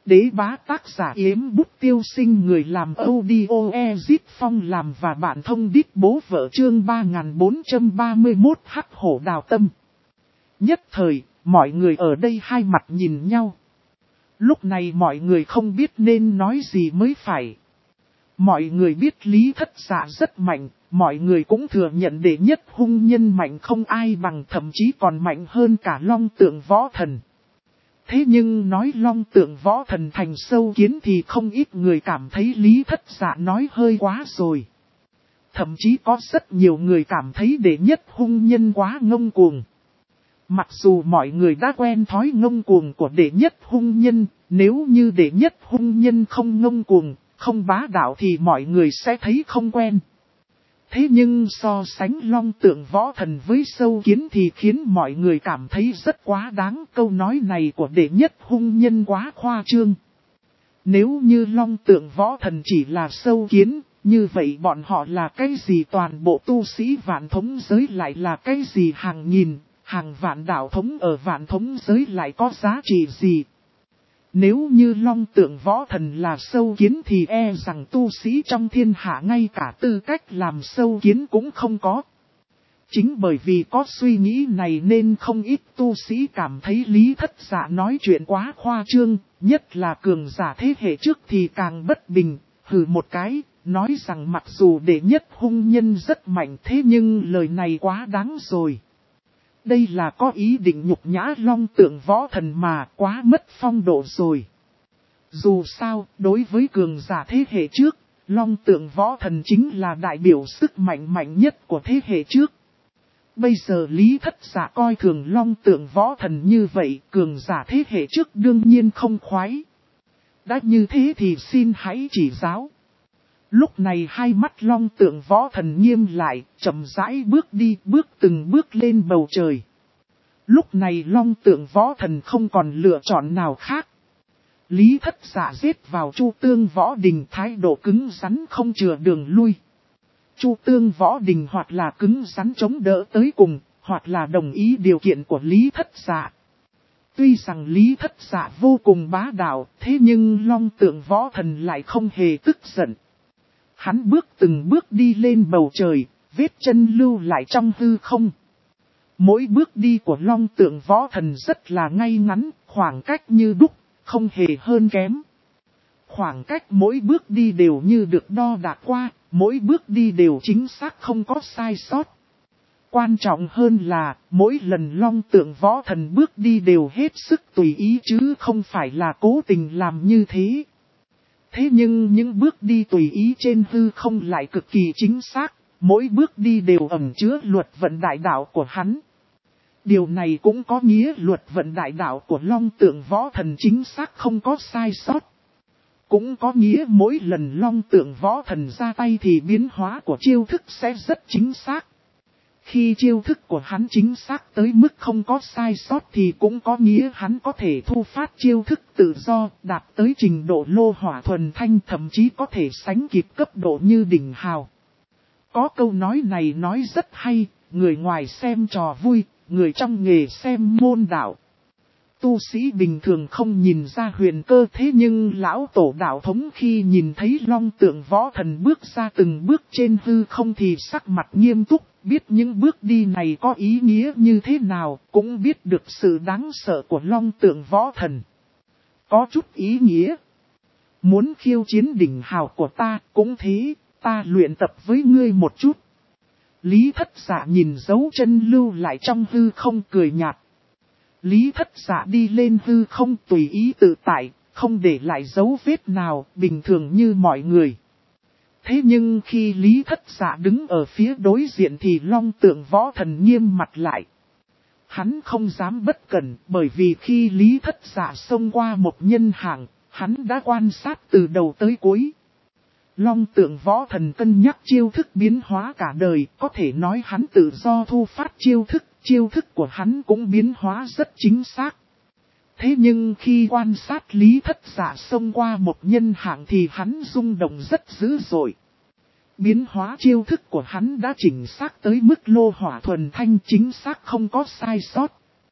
đế bá tác giả Yếm Bút Tiêu Sinh, người làm audio Ezit Phong làm và bạn thông đít bố vợ, chương 3431 hắc hổ đào tâm. Nhất thời, mọi người ở đây hai mặt nhìn nhau. Lúc này mọi người không biết nên nói gì mới phải. Mọi người biết Lý Thất Dạ rất mạnh, mọi người cũng thừa nhận đệ nhất hung nhân mạnh không ai bằng, thậm chí còn mạnh hơn cả Long Tượng Võ Thần. Thế nhưng nói Long Tượng Võ Thần thành sâu kiến thì không ít người cảm thấy Lý Thất Dạ nói hơi quá rồi. Thậm chí có rất nhiều người cảm thấy đệ nhất hung nhân quá ngông cuồng. Mặc dù mọi người đã quen thói ngông cuồng của đệ nhất hung nhân, nếu như đệ nhất hung nhân không ngông cuồng, không bá đạo thì mọi người sẽ thấy không quen. Thế nhưng so sánh Long Tượng Võ Thần với sâu kiến thì khiến mọi người cảm thấy rất quá đáng. Câu nói này của đệ nhất hung nhân quá khoa trương. Nếu như Long Tượng Võ Thần chỉ là sâu kiến, như vậy bọn họ là cái gì? Toàn bộ tu sĩ vạn thống giới lại là cái gì? Hàng nghìn, hàng vạn đạo thống ở vạn thống giới lại có giá trị gì? Nếu như Long Tượng Võ Thần là sâu kiến thì e rằng tu sĩ trong thiên hạ ngay cả tư cách làm sâu kiến cũng không có. Chính bởi vì có suy nghĩ này nên không ít tu sĩ cảm thấy Lý Thất Dạ nói chuyện quá khoa trương, nhất là cường giả thế hệ trước thì càng bất bình, hừ một cái, nói rằng mặc dù đệ nhất hung nhân rất mạnh thế nhưng lời này quá đáng rồi. Đây là có ý định nhục nhã Long Tượng Võ Thần mà, quá mất phong độ rồi. Dù sao, đối với cường giả thế hệ trước, Long Tượng Võ Thần chính là đại biểu sức mạnh mạnh nhất của thế hệ trước. Bây giờ Lý Thất Dạ coi thường Long Tượng Võ Thần như vậy, cường giả thế hệ trước đương nhiên không khoái. Đã như thế thì xin hãy chỉ giáo. Lúc này hai mắt Long Tượng Võ Thần nghiêm lại, chậm rãi bước đi, bước từng bước lên bầu trời. Lúc này Long Tượng Võ Thần không còn lựa chọn nào khác. Lý Thất Dạ giết vào Chu Tương Võ Đình, thái độ cứng rắn không chừa đường lui. Chu Tương Võ Đình hoặc là cứng rắn chống đỡ tới cùng, hoặc là đồng ý điều kiện của Lý Thất Dạ. Tuy rằng Lý Thất Dạ vô cùng bá đạo, thế nhưng Long Tượng Võ Thần lại không hề tức giận. Hắn bước từng bước đi lên bầu trời, vết chân lưu lại trong hư không. Mỗi bước đi của Long Tượng Võ Thần rất là ngay ngắn, khoảng cách như đúc, không hề hơn kém. Khoảng cách mỗi bước đi đều như được đo đạc qua, mỗi bước đi đều chính xác không có sai sót. Quan trọng hơn là, mỗi lần Long Tượng Võ Thần bước đi đều hết sức tùy ý chứ không phải là cố tình làm như thế. Thế nhưng những bước đi tùy ý trên hư không lại cực kỳ chính xác, mỗi bước đi đều ẩn chứa luật vận đại đạo của hắn. Điều này cũng có nghĩa luật vận đại đạo của Long Tượng Võ Thần chính xác không có sai sót. Cũng có nghĩa mỗi lần Long Tượng Võ Thần ra tay thì biến hóa của chiêu thức sẽ rất chính xác. Khi chiêu thức của hắn chính xác tới mức không có sai sót thì cũng có nghĩa hắn có thể thu phát chiêu thức tự do, đạt tới trình độ lô hỏa thuần thanh, thậm chí có thể sánh kịp cấp độ như đỉnh hào. Có câu nói này nói rất hay, người ngoài xem trò vui, người trong nghề xem môn đạo. Tu sĩ bình thường không nhìn ra huyền cơ, thế nhưng lão tổ đạo thống khi nhìn thấy Long Tượng Võ Thần bước ra từng bước trên hư không thì sắc mặt nghiêm túc, biết những bước đi này có ý nghĩa như thế nào, cũng biết được sự đáng sợ của Long Tượng Võ Thần. Có chút ý nghĩa. Muốn khiêu chiến đỉnh hào của ta, cũng thế, ta luyện tập với ngươi một chút. Lý Thất Dạ nhìn dấu chân lưu lại trong hư không cười nhạt. Lý Thất Dạ đi lên hư không tùy ý tự tại, không để lại dấu vết nào, bình thường như mọi người. Thế nhưng khi Lý Thất Dạ đứng ở phía đối diện thì Long Tượng Võ Thần nghiêm mặt lại. Hắn không dám bất cẩn, bởi vì khi Lý Thất Dạ xông qua một nhân hạng, hắn đã quan sát từ đầu tới cuối. Long Tượng Võ Thần cân nhắc chiêu thức biến hóa cả đời, có thể nói hắn tự do thu phát chiêu thức của hắn cũng biến hóa rất chính xác. Thế nhưng khi quan sát Lý Thất Dạ xông qua một nhân hạng thì hắn rung động rất dữ dội. Biến hóa chiêu thức của hắn đã chỉnh xác tới mức lô hỏa thuần thanh, chính xác không có sai sót.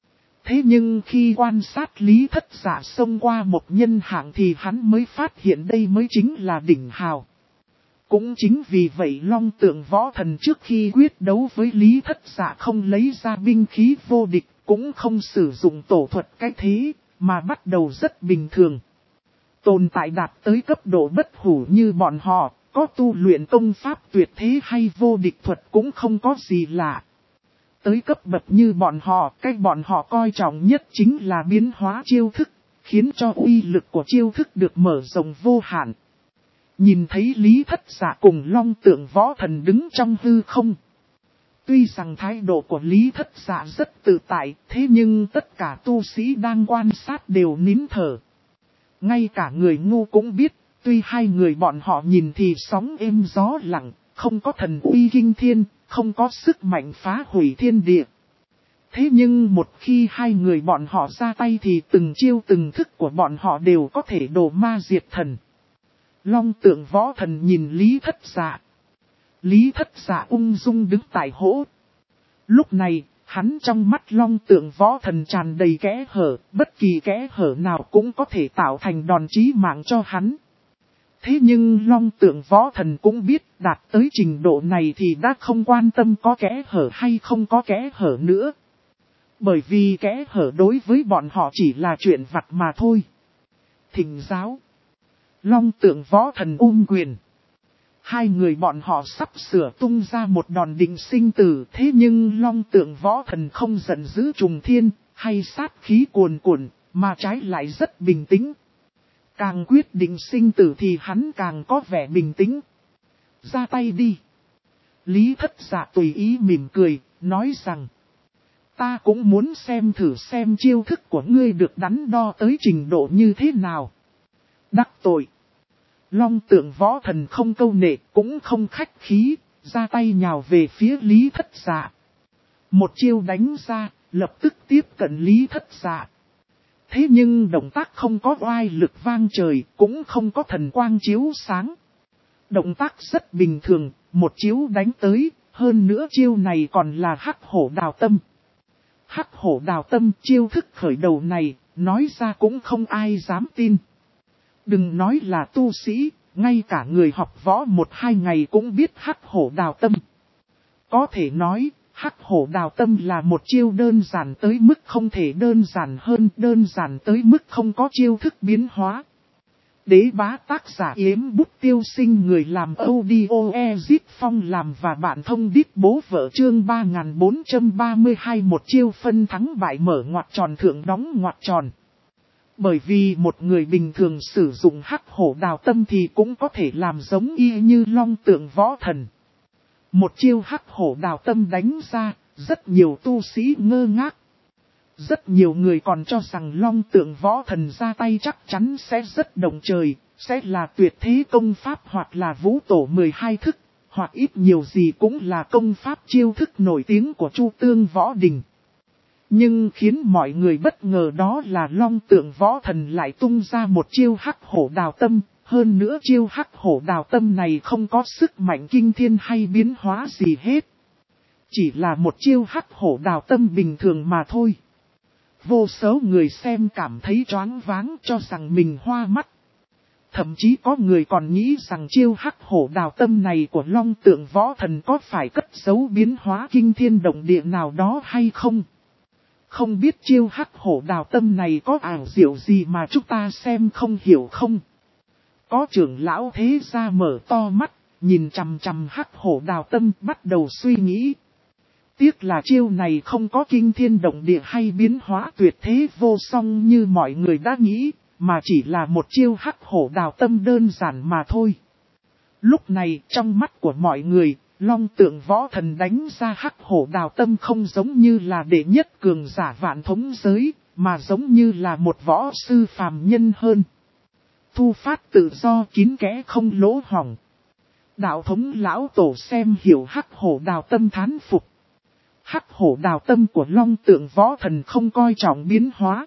Thế nhưng khi quan sát Lý Thất Dạ xông qua một nhân hạng thì hắn mới phát hiện đây mới chính là đỉnh hào. Cũng chính vì vậy Long Tượng Võ Thần trước khi quyết đấu với Lý Thất Dạ không lấy ra binh khí vô địch, cũng không sử dụng tổ thuật cái thế, mà bắt đầu rất bình thường. Tồn tại đạt tới cấp độ bất hủ như bọn họ, có tu luyện công pháp tuyệt thế hay vô địch thuật cũng không có gì lạ. Tới cấp bậc như bọn họ, cái bọn họ coi trọng nhất chính là biến hóa chiêu thức, khiến cho uy lực của chiêu thức được mở rộng vô hạn. Nhìn thấy Lý Thất Dạ cùng Long Tượng Võ Thần đứng trong hư không. Tuy rằng thái độ của Lý Thất Dạ rất tự tại, thế nhưng tất cả tu sĩ đang quan sát đều nín thở. Ngay cả người ngu cũng biết, tuy hai người bọn họ nhìn thì sóng êm gió lặng, không có thần uy kinh thiên, không có sức mạnh phá hủy thiên địa. Thế nhưng một khi hai người bọn họ ra tay thì từng chiêu từng thức của bọn họ đều có thể đổ ma diệt thần. Long Tượng Võ Thần nhìn Lý Thất Dạ. Lý Thất Dạ ung dung đứng tại hỗ. Lúc này, hắn trong mắt Long Tượng Võ Thần tràn đầy kẽ hở, bất kỳ kẽ hở nào cũng có thể tạo thành đòn chí mạng cho hắn. Thế nhưng Long Tượng Võ Thần cũng biết đạt tới trình độ này thì đã không quan tâm có kẽ hở hay không có kẽ hở nữa. Bởi vì kẽ hở đối với bọn họ chỉ là chuyện vặt mà thôi. Thỉnh giáo. Long Tượng Võ Thần quyền. Hai người bọn họ sắp sửa tung ra một đòn định sinh tử, thế nhưng Long Tượng Võ Thần không giận dữ trùng thiên, hay sát khí cuồn cuộn, mà trái lại rất bình tĩnh. Càng quyết định sinh tử thì hắn càng có vẻ bình tĩnh. Ra tay đi. Lý Thất Dạ tùy ý mỉm cười, nói rằng. Ta cũng muốn xem thử xem chiêu thức của ngươi được đắn đo tới trình độ như thế nào. Đắc tội. Long Tượng Võ Thần không câu nệ cũng không khách khí, ra tay nhào về phía Lý Thất Dạ. Một chiêu đánh ra, lập tức tiếp cận Lý Thất Dạ. Thế nhưng động tác không có oai lực vang trời, cũng không có thần quang chiếu sáng. Động tác rất bình thường, một chiếu đánh tới, hơn nữa chiêu này còn là Hắc Hổ Đào Tâm. Hắc Hổ Đào Tâm chiêu thức khởi đầu này, nói ra cũng không ai dám tin. Đừng nói là tu sĩ, ngay cả người học võ 1-2 ngày cũng biết Hắc Hổ Đào Tâm. Có thể nói, Hắc Hổ Đào Tâm là một chiêu đơn giản tới mức không thể đơn giản hơn, đơn giản tới mức không có chiêu thức biến hóa. Đế bá tác giả Yếm Bút Tiêu Sinh, người làm audio Ezit Phong làm và bạn thông đít bố vợ chương 3432, một chiêu phân thắng bại mở ngoặc tròn thượng đóng ngoặc tròn. Bởi vì một người bình thường sử dụng Hắc Hổ Đào Tâm thì cũng có thể làm giống y như Long Tượng Võ Thần. Một chiêu Hắc Hổ Đào Tâm đánh ra, rất nhiều tu sĩ ngơ ngác. Rất nhiều người còn cho rằng Long Tượng Võ Thần ra tay chắc chắn sẽ rất động trời, sẽ là tuyệt thế công pháp hoặc là vũ tổ 12 thức, hoặc ít nhiều gì cũng là công pháp chiêu thức nổi tiếng của Chu Tương Võ Đình. Nhưng khiến mọi người bất ngờ đó là Long Tượng Võ Thần lại tung ra một chiêu Hắc Hổ Đào Tâm, hơn nữa chiêu Hắc Hổ Đào Tâm này không có sức mạnh kinh thiên hay biến hóa gì hết. Chỉ là một chiêu Hắc Hổ Đào Tâm bình thường mà thôi. Vô số người xem cảm thấy choáng váng cho rằng mình hoa mắt. Thậm chí có người còn nghĩ rằng chiêu Hắc Hổ Đào Tâm này của Long Tượng Võ Thần có phải cất giấu biến hóa kinh thiên động địa nào đó hay không? Không biết chiêu Hắc Hổ Đào Tâm này có ảo diệu gì mà chúng ta xem không hiểu không? Có trưởng lão thế gia mở to mắt, nhìn chằm chằm Hắc Hổ Đào Tâm bắt đầu suy nghĩ. Tiếc là chiêu này không có kinh thiên động địa hay biến hóa tuyệt thế vô song như mọi người đã nghĩ, mà chỉ là một chiêu Hắc Hổ Đào Tâm đơn giản mà thôi. Lúc này trong mắt của mọi người, Long Tượng Võ Thần đánh ra Hắc Hổ Đào Tâm không giống như là đệ nhất cường giả vạn thống giới, mà giống như là một võ sư phàm nhân hơn. Thu phát tự do kín kẽ không lỗ hỏng. Đạo thống lão tổ xem hiểu Hắc Hổ Đào Tâm thán phục. Hắc Hổ Đào Tâm của Long Tượng Võ Thần không coi trọng biến hóa.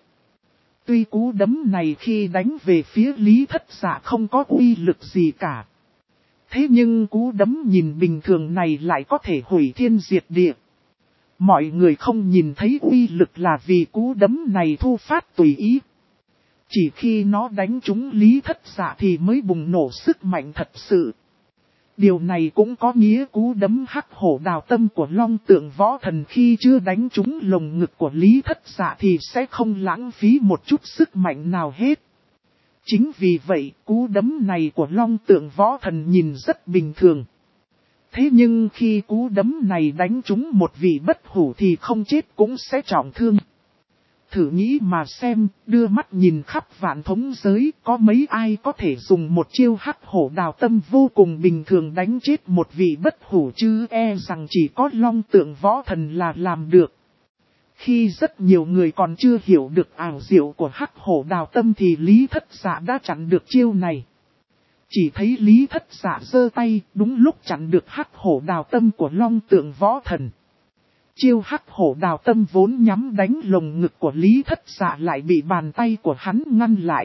Tuy cú đấm này khi đánh về phía Lý Thất Dạ không có uy lực gì cả. Thế nhưng cú đấm nhìn bình thường này lại có thể hủy thiên diệt địa. Mọi người không nhìn thấy uy lực là vì cú đấm này thu phát tùy ý. Chỉ khi nó đánh trúng Lý Thất Dạ thì mới bùng nổ sức mạnh thật sự. Điều này cũng có nghĩa cú đấm hắc hổ đào tâm của Long Tượng Võ Thần khi chưa đánh trúng lồng ngực của Lý Thất Dạ thì sẽ không lãng phí một chút sức mạnh nào hết. Chính vì vậy, cú đấm này của Long Tượng Võ Thần nhìn rất bình thường. Thế nhưng khi cú đấm này đánh trúng một vị bất hủ thì không chết cũng sẽ trọng thương. Thử nghĩ mà xem, đưa mắt nhìn khắp vạn thống giới, có mấy ai có thể dùng một chiêu hắc hổ đào tâm vô cùng bình thường đánh chết một vị bất hủ chứ, e rằng chỉ có Long Tượng Võ Thần là làm được. Khi rất nhiều người còn chưa hiểu được ảo diệu của hắc hổ đào tâm thì Lý Thất Dạ đã chặn được chiêu này. Chỉ thấy Lý Thất Dạ giơ tay đúng lúc chặn được hắc hổ đào tâm của Long Tượng Võ Thần. Chiêu hắc hổ đào tâm vốn nhắm đánh lồng ngực của Lý Thất Dạ lại bị bàn tay của hắn ngăn lại.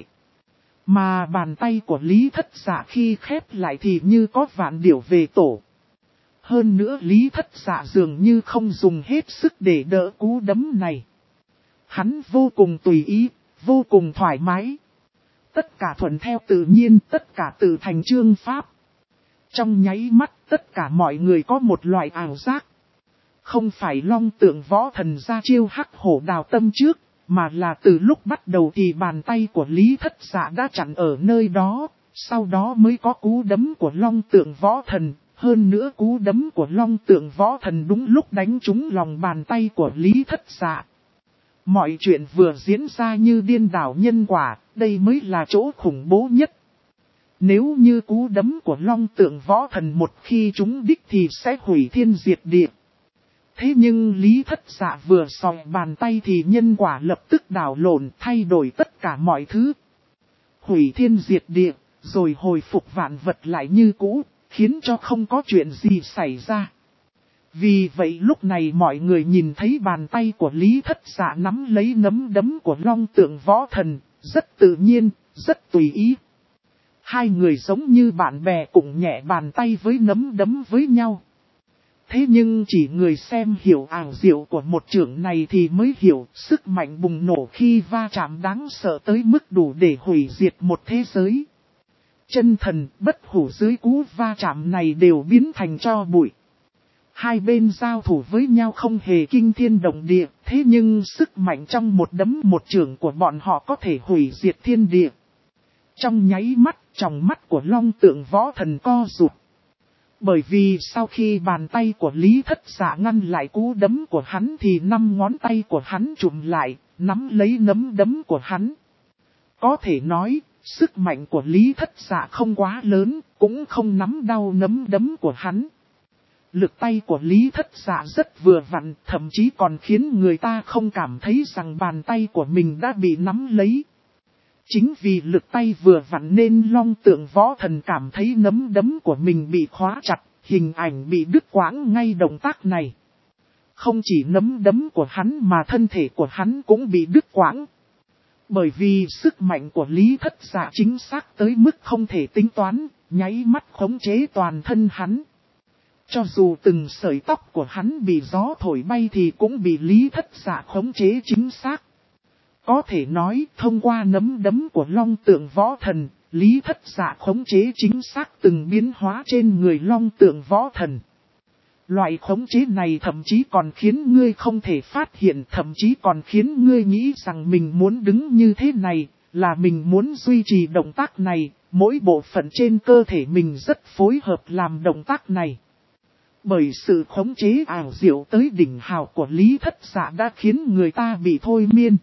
Mà bàn tay của Lý Thất Dạ khi khép lại thì như có vạn điểu về tổ. Hơn nữa Lý Thất Dạ dường như không dùng hết sức để đỡ cú đấm này. Hắn vô cùng tùy ý, vô cùng thoải mái. Tất cả thuận theo tự nhiên, tất cả tự thành chương pháp. Trong nháy mắt tất cả mọi người có một loại ảo giác. Không phải Long Tượng Võ Thần ra chiêu hắc hổ đào tâm trước, mà là từ lúc bắt đầu thì bàn tay của Lý Thất Dạ đã chặn ở nơi đó, sau đó mới có cú đấm của Long Tượng Võ Thần. Hơn nữa cú đấm của Long Tượng Võ Thần đúng lúc đánh trúng lòng bàn tay của Lý Thất Dạ. Mọi chuyện vừa diễn ra như điên đảo nhân quả, đây mới là chỗ khủng bố nhất. Nếu như cú đấm của Long Tượng Võ Thần một khi trúng đích thì sẽ hủy thiên diệt địa. Thế nhưng Lý Thất Dạ vừa soi bàn tay thì nhân quả lập tức đảo lộn, thay đổi tất cả mọi thứ. Hủy thiên diệt địa, rồi hồi phục vạn vật lại như cũ, khiến cho không có chuyện gì xảy ra. Vì vậy lúc này mọi người nhìn thấy bàn tay của Lý Thất Dạ nắm lấy nắm đấm của Long Tượng Võ Thần, rất tự nhiên, rất tùy ý. Hai người giống như bạn bè cùng nhẹ bàn tay với nắm đấm với nhau. Thế nhưng chỉ người xem hiểu ảo diệu của một chưởng này thì mới hiểu sức mạnh bùng nổ khi va chạm đáng sợ tới mức đủ để hủy diệt một thế giới. Chân thần bất hủ dưới cú va chạm này đều biến thành tro bụi. Hai bên giao thủ với nhau không hề kinh thiên động địa, thế nhưng sức mạnh trong một đấm một chưởng của bọn họ có thể hủy diệt thiên địa. Trong nháy mắt, tròng mắt của Long Tượng Võ Thần co rụt. Bởi vì sau khi bàn tay của Lý Thất Dạ ngăn lại cú đấm của hắn thì 5 ngón tay của hắn chụm lại, nắm lấy nắm đấm của hắn. Có thể nói, sức mạnh của Lý Thất Dạ không quá lớn, cũng không nắm đau nắm đấm của hắn. Lực tay của Lý Thất Dạ rất vừa vặn, thậm chí còn khiến người ta không cảm thấy rằng bàn tay của mình đã bị nắm lấy. Chính vì lực tay vừa vặn nên Long Tượng Võ Thần cảm thấy nắm đấm của mình bị khóa chặt, hình ảnh bị đứt quãng ngay động tác này. Không chỉ nắm đấm của hắn mà thân thể của hắn cũng bị đứt quãng. Bởi vì sức mạnh của Lý Thất Dạ chính xác tới mức không thể tính toán, nháy mắt khống chế toàn thân hắn. Cho dù từng sợi tóc của hắn bị gió thổi bay thì cũng bị Lý Thất Dạ khống chế chính xác. Có thể nói, thông qua nắm đấm của Long Tượng Võ Thần, Lý Thất Dạ khống chế chính xác từng biến hóa trên người Long Tượng Võ Thần. Loại khống chế này thậm chí còn khiến ngươi không thể phát hiện, thậm chí còn khiến ngươi nghĩ rằng mình muốn đứng như thế này, là mình muốn duy trì động tác này, mỗi bộ phận trên cơ thể mình rất phối hợp làm động tác này. Bởi sự khống chế ảo diệu tới đỉnh hào của Lý Thất Dạ đã khiến người ta bị thôi miên.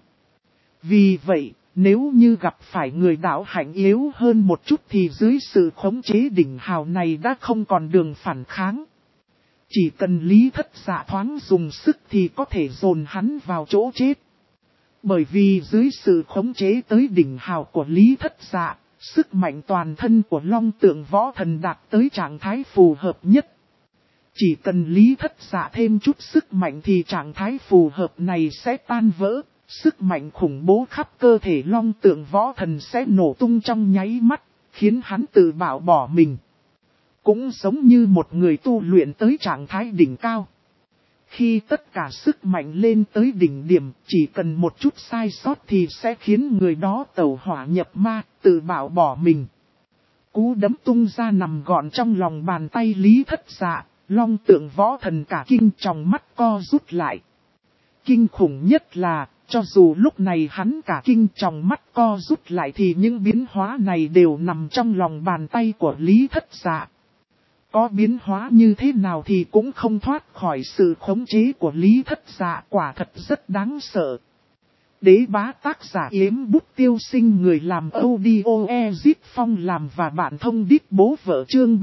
Vì vậy, nếu như gặp phải người đạo hạnh yếu hơn một chút thì dưới sự khống chế đỉnh hào này đã không còn đường phản kháng. Chỉ cần Lý Thất Dạ thoáng dùng sức thì có thể dồn hắn vào chỗ chết. Bởi vì dưới sự khống chế tới đỉnh hào của Lý Thất Dạ, sức mạnh toàn thân của Long Tượng Võ Thần đạt tới trạng thái phù hợp nhất. Chỉ cần Lý Thất Dạ thêm chút sức mạnh thì trạng thái phù hợp này sẽ tan vỡ. Sức mạnh khủng bố khắp cơ thể Long Tượng Võ Thần sẽ nổ tung trong nháy mắt, khiến hắn tự bảo bỏ mình. Cũng giống như một người tu luyện tới trạng thái đỉnh cao. Khi tất cả sức mạnh lên tới đỉnh điểm, chỉ cần một chút sai sót thì sẽ khiến người đó tẩu hỏa nhập ma, tự bảo bỏ mình. Cú đấm tung ra nằm gọn trong lòng bàn tay Lý Thất Dạ, Long Tượng Võ Thần cả kinh trong mắt co rút lại. Kinh khủng nhất là, cho dù lúc này hắn cả kinh trong mắt co rút lại thì những biến hóa này đều nằm trong lòng bàn tay của Lý Thất Dạ. Có biến hóa như thế nào thì cũng không thoát khỏi sự khống chế của Lý Thất Dạ, quả thật rất đáng sợ. Đế bá tác giả Yếm Bút Tiêu Sinh, người làm audio Ezit Phong làm và bạn thông đít bố vợ, chương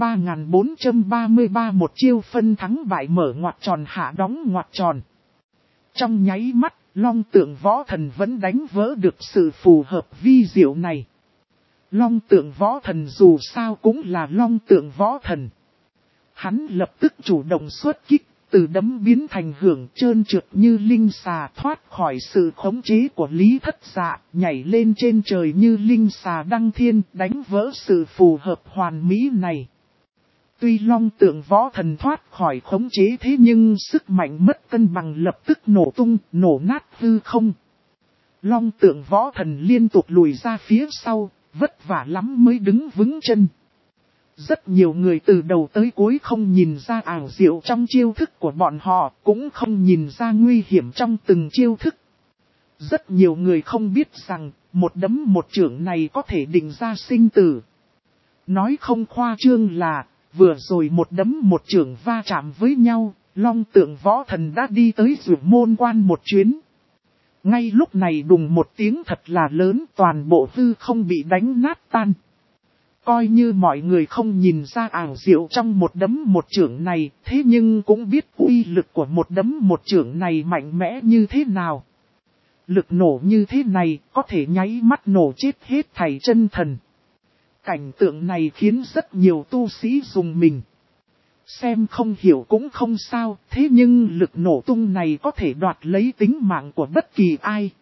3433, một chiêu phân thắng bại, mở ngoặc tròn hạ đóng ngoặc tròn. Trong nháy mắt, Long Tượng Võ Thần vẫn đánh vỡ được sự phù hợp vi diệu này. Long Tượng Võ Thần dù sao cũng là Long Tượng Võ Thần. Hắn lập tức chủ động xuất kích, từ đấm biến thành hưởng, trơn trượt như linh xà, thoát khỏi sự khống chế của Lý Thất Dạ, nhảy lên trên trời như linh xà đăng thiên, đánh vỡ sự phù hợp hoàn mỹ này. Tuy Long Tượng Võ Thần thoát khỏi khống chế thế nhưng sức mạnh mất cân bằng lập tức nổ tung, nổ nát hư không. Long Tượng Võ Thần liên tục lùi ra phía sau, vất vả lắm mới đứng vững chân. Rất nhiều người từ đầu tới cuối không nhìn ra ảo diệu trong chiêu thức của bọn họ, cũng không nhìn ra nguy hiểm trong từng chiêu thức. Rất nhiều người không biết rằng, một đấm một chưởng này có thể định ra sinh tử. Nói không khoa trương là, vừa rồi một đấm một chưởng va chạm với nhau, Long Tượng Võ Thần đã đi tới Dụ Môn Quan một chuyến. Ngay lúc này đùng một tiếng thật là lớn, toàn bộ hư không bị đánh nát tan. Coi như mọi người không nhìn ra ảo diệu trong một đấm một chưởng này, thế nhưng cũng biết uy lực của một đấm một chưởng này mạnh mẽ như thế nào. Lực nổ như thế này có thể nháy mắt nổ chết hết thảy chân thần. Cảnh tượng này khiến rất nhiều tu sĩ rùng mình. Xem không hiểu cũng không sao, thế nhưng lực nổ tung này có thể đoạt lấy tính mạng của bất kỳ ai.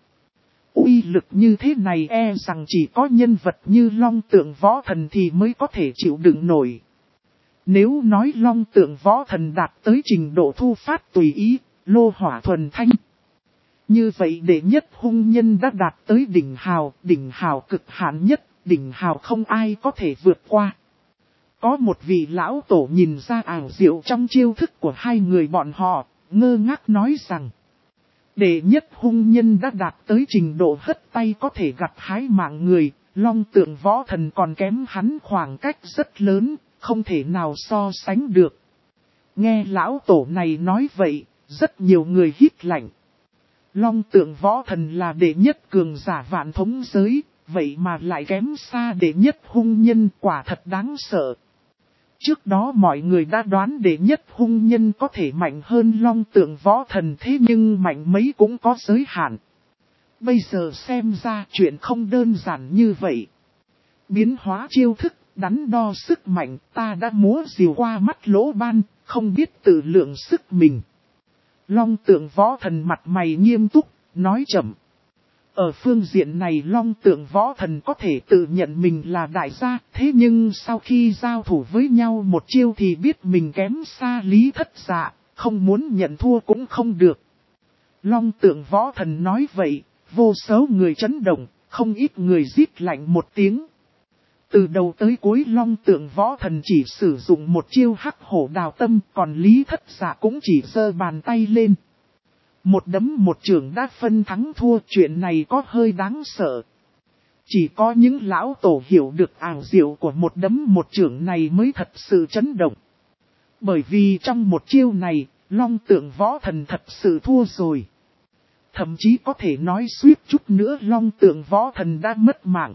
Uy lực như thế này e rằng chỉ có nhân vật như Long Tượng Võ Thần thì mới có thể chịu đựng nổi. Nếu nói Long Tượng Võ Thần đạt tới trình độ thu phát tùy ý, lô hỏa thuần thanh. Như vậy đệ nhất hung nhân đã đạt tới đỉnh hào cực hạn nhất, đỉnh hào không ai có thể vượt qua. Có một vị lão tổ nhìn ra ảo diệu trong chiêu thức của hai người bọn họ, ngơ ngác nói rằng. Đệ nhất hung nhân đã đạt tới trình độ hất tay có thể gặt hái mạng người, Long Tượng Võ Thần còn kém hắn khoảng cách rất lớn, không thể nào so sánh được. Nghe lão tổ này nói vậy, rất nhiều người hít lạnh. Long Tượng Võ Thần là đệ nhất cường giả vạn thống giới, vậy mà lại kém xa đệ nhất hung nhân, quả thật đáng sợ. Trước đó mọi người đã đoán đệ nhất hung nhân có thể mạnh hơn Long Tượng Võ Thần, thế nhưng mạnh mấy cũng có giới hạn. Bây giờ xem ra chuyện không đơn giản như vậy. Biến hóa chiêu thức, đắn đo sức mạnh, ta đã múa rìu qua mắt lỗ ban, không biết tự lượng sức mình. Long Tượng Võ Thần mặt mày nghiêm túc, nói chậm. Ở phương diện này Long Tượng Võ Thần có thể tự nhận mình là đại gia, thế nhưng sau khi giao thủ với nhau một chiêu thì biết mình kém xa Lý Thất Dạ, không muốn nhận thua cũng không được. Long Tượng Võ Thần nói vậy, vô số người chấn động, không ít người rít lạnh một tiếng. Từ đầu tới cuối Long Tượng Võ Thần chỉ sử dụng một chiêu hắc hổ đào tâm, còn Lý Thất Dạ cũng chỉ giơ bàn tay lên. Một đấm một chưởng đã phân thắng thua, chuyện này có hơi đáng sợ. Chỉ có những lão tổ hiểu được ảo diệu của một đấm một chưởng này mới thật sự chấn động. Bởi vì trong một chiêu này, Long Tượng Võ Thần thật sự thua rồi. Thậm chí có thể nói suýt chút nữa Long Tượng Võ Thần đã mất mạng.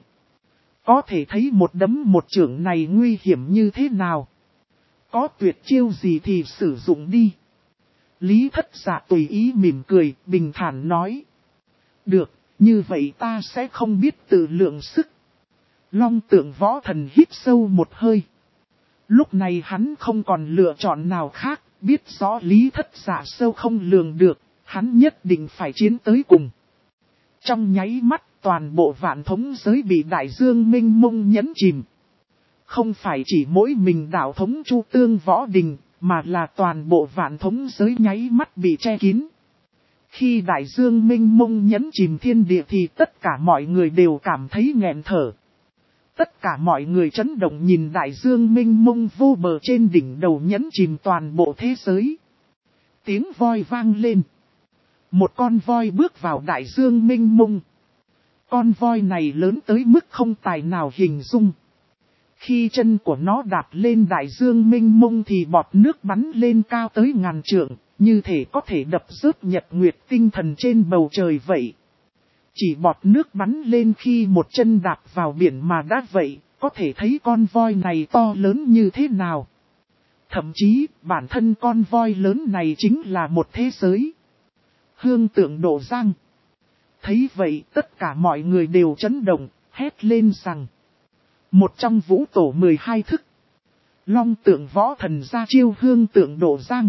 Có thể thấy một đấm một chưởng này nguy hiểm như thế nào. Có tuyệt chiêu gì thì sử dụng đi. Lý Thất Dạ tùy ý mỉm cười, bình thản nói. Được, như vậy ta sẽ không biết tự lượng sức. Long Tượng Võ Thần hít sâu một hơi. Lúc này hắn không còn lựa chọn nào khác, biết rõ Lý Thất Dạ sâu không lường được, hắn nhất định phải chiến tới cùng. Trong nháy mắt, toàn bộ vạn thống giới bị đại dương mênh mông nhấn chìm. Không phải chỉ mỗi mình đạo thống Chu Tương Võ Đình, mà là toàn bộ vạn thống giới nháy mắt bị che kín. Khi đại dương mênh mông nhấn chìm thiên địa thì tất cả mọi người đều cảm thấy nghẹn thở. Tất cả mọi người chấn động nhìn đại dương mênh mông vô bờ trên đỉnh đầu nhấn chìm toàn bộ thế giới. Tiếng voi vang lên. Một con voi bước vào đại dương mênh mông. Con voi này lớn tới mức không tài nào hình dung. Khi chân của nó đạp lên đại dương mênh mông thì bọt nước bắn lên cao tới ngàn trượng, như thể có thể đập rớt nhật nguyệt tinh thần trên bầu trời vậy. Chỉ bọt nước bắn lên khi một chân đạp vào biển mà đã vậy, có thể thấy con voi này to lớn như thế nào. Thậm chí, bản thân con voi lớn này chính là một thế giới. Hương tượng Độ Giang. Thấy vậy, tất cả mọi người đều chấn động, hét lên rằng. Một trong vũ tổ 12 thức. Long tượng võ thần ra chiêu hương tượng Độ Giang.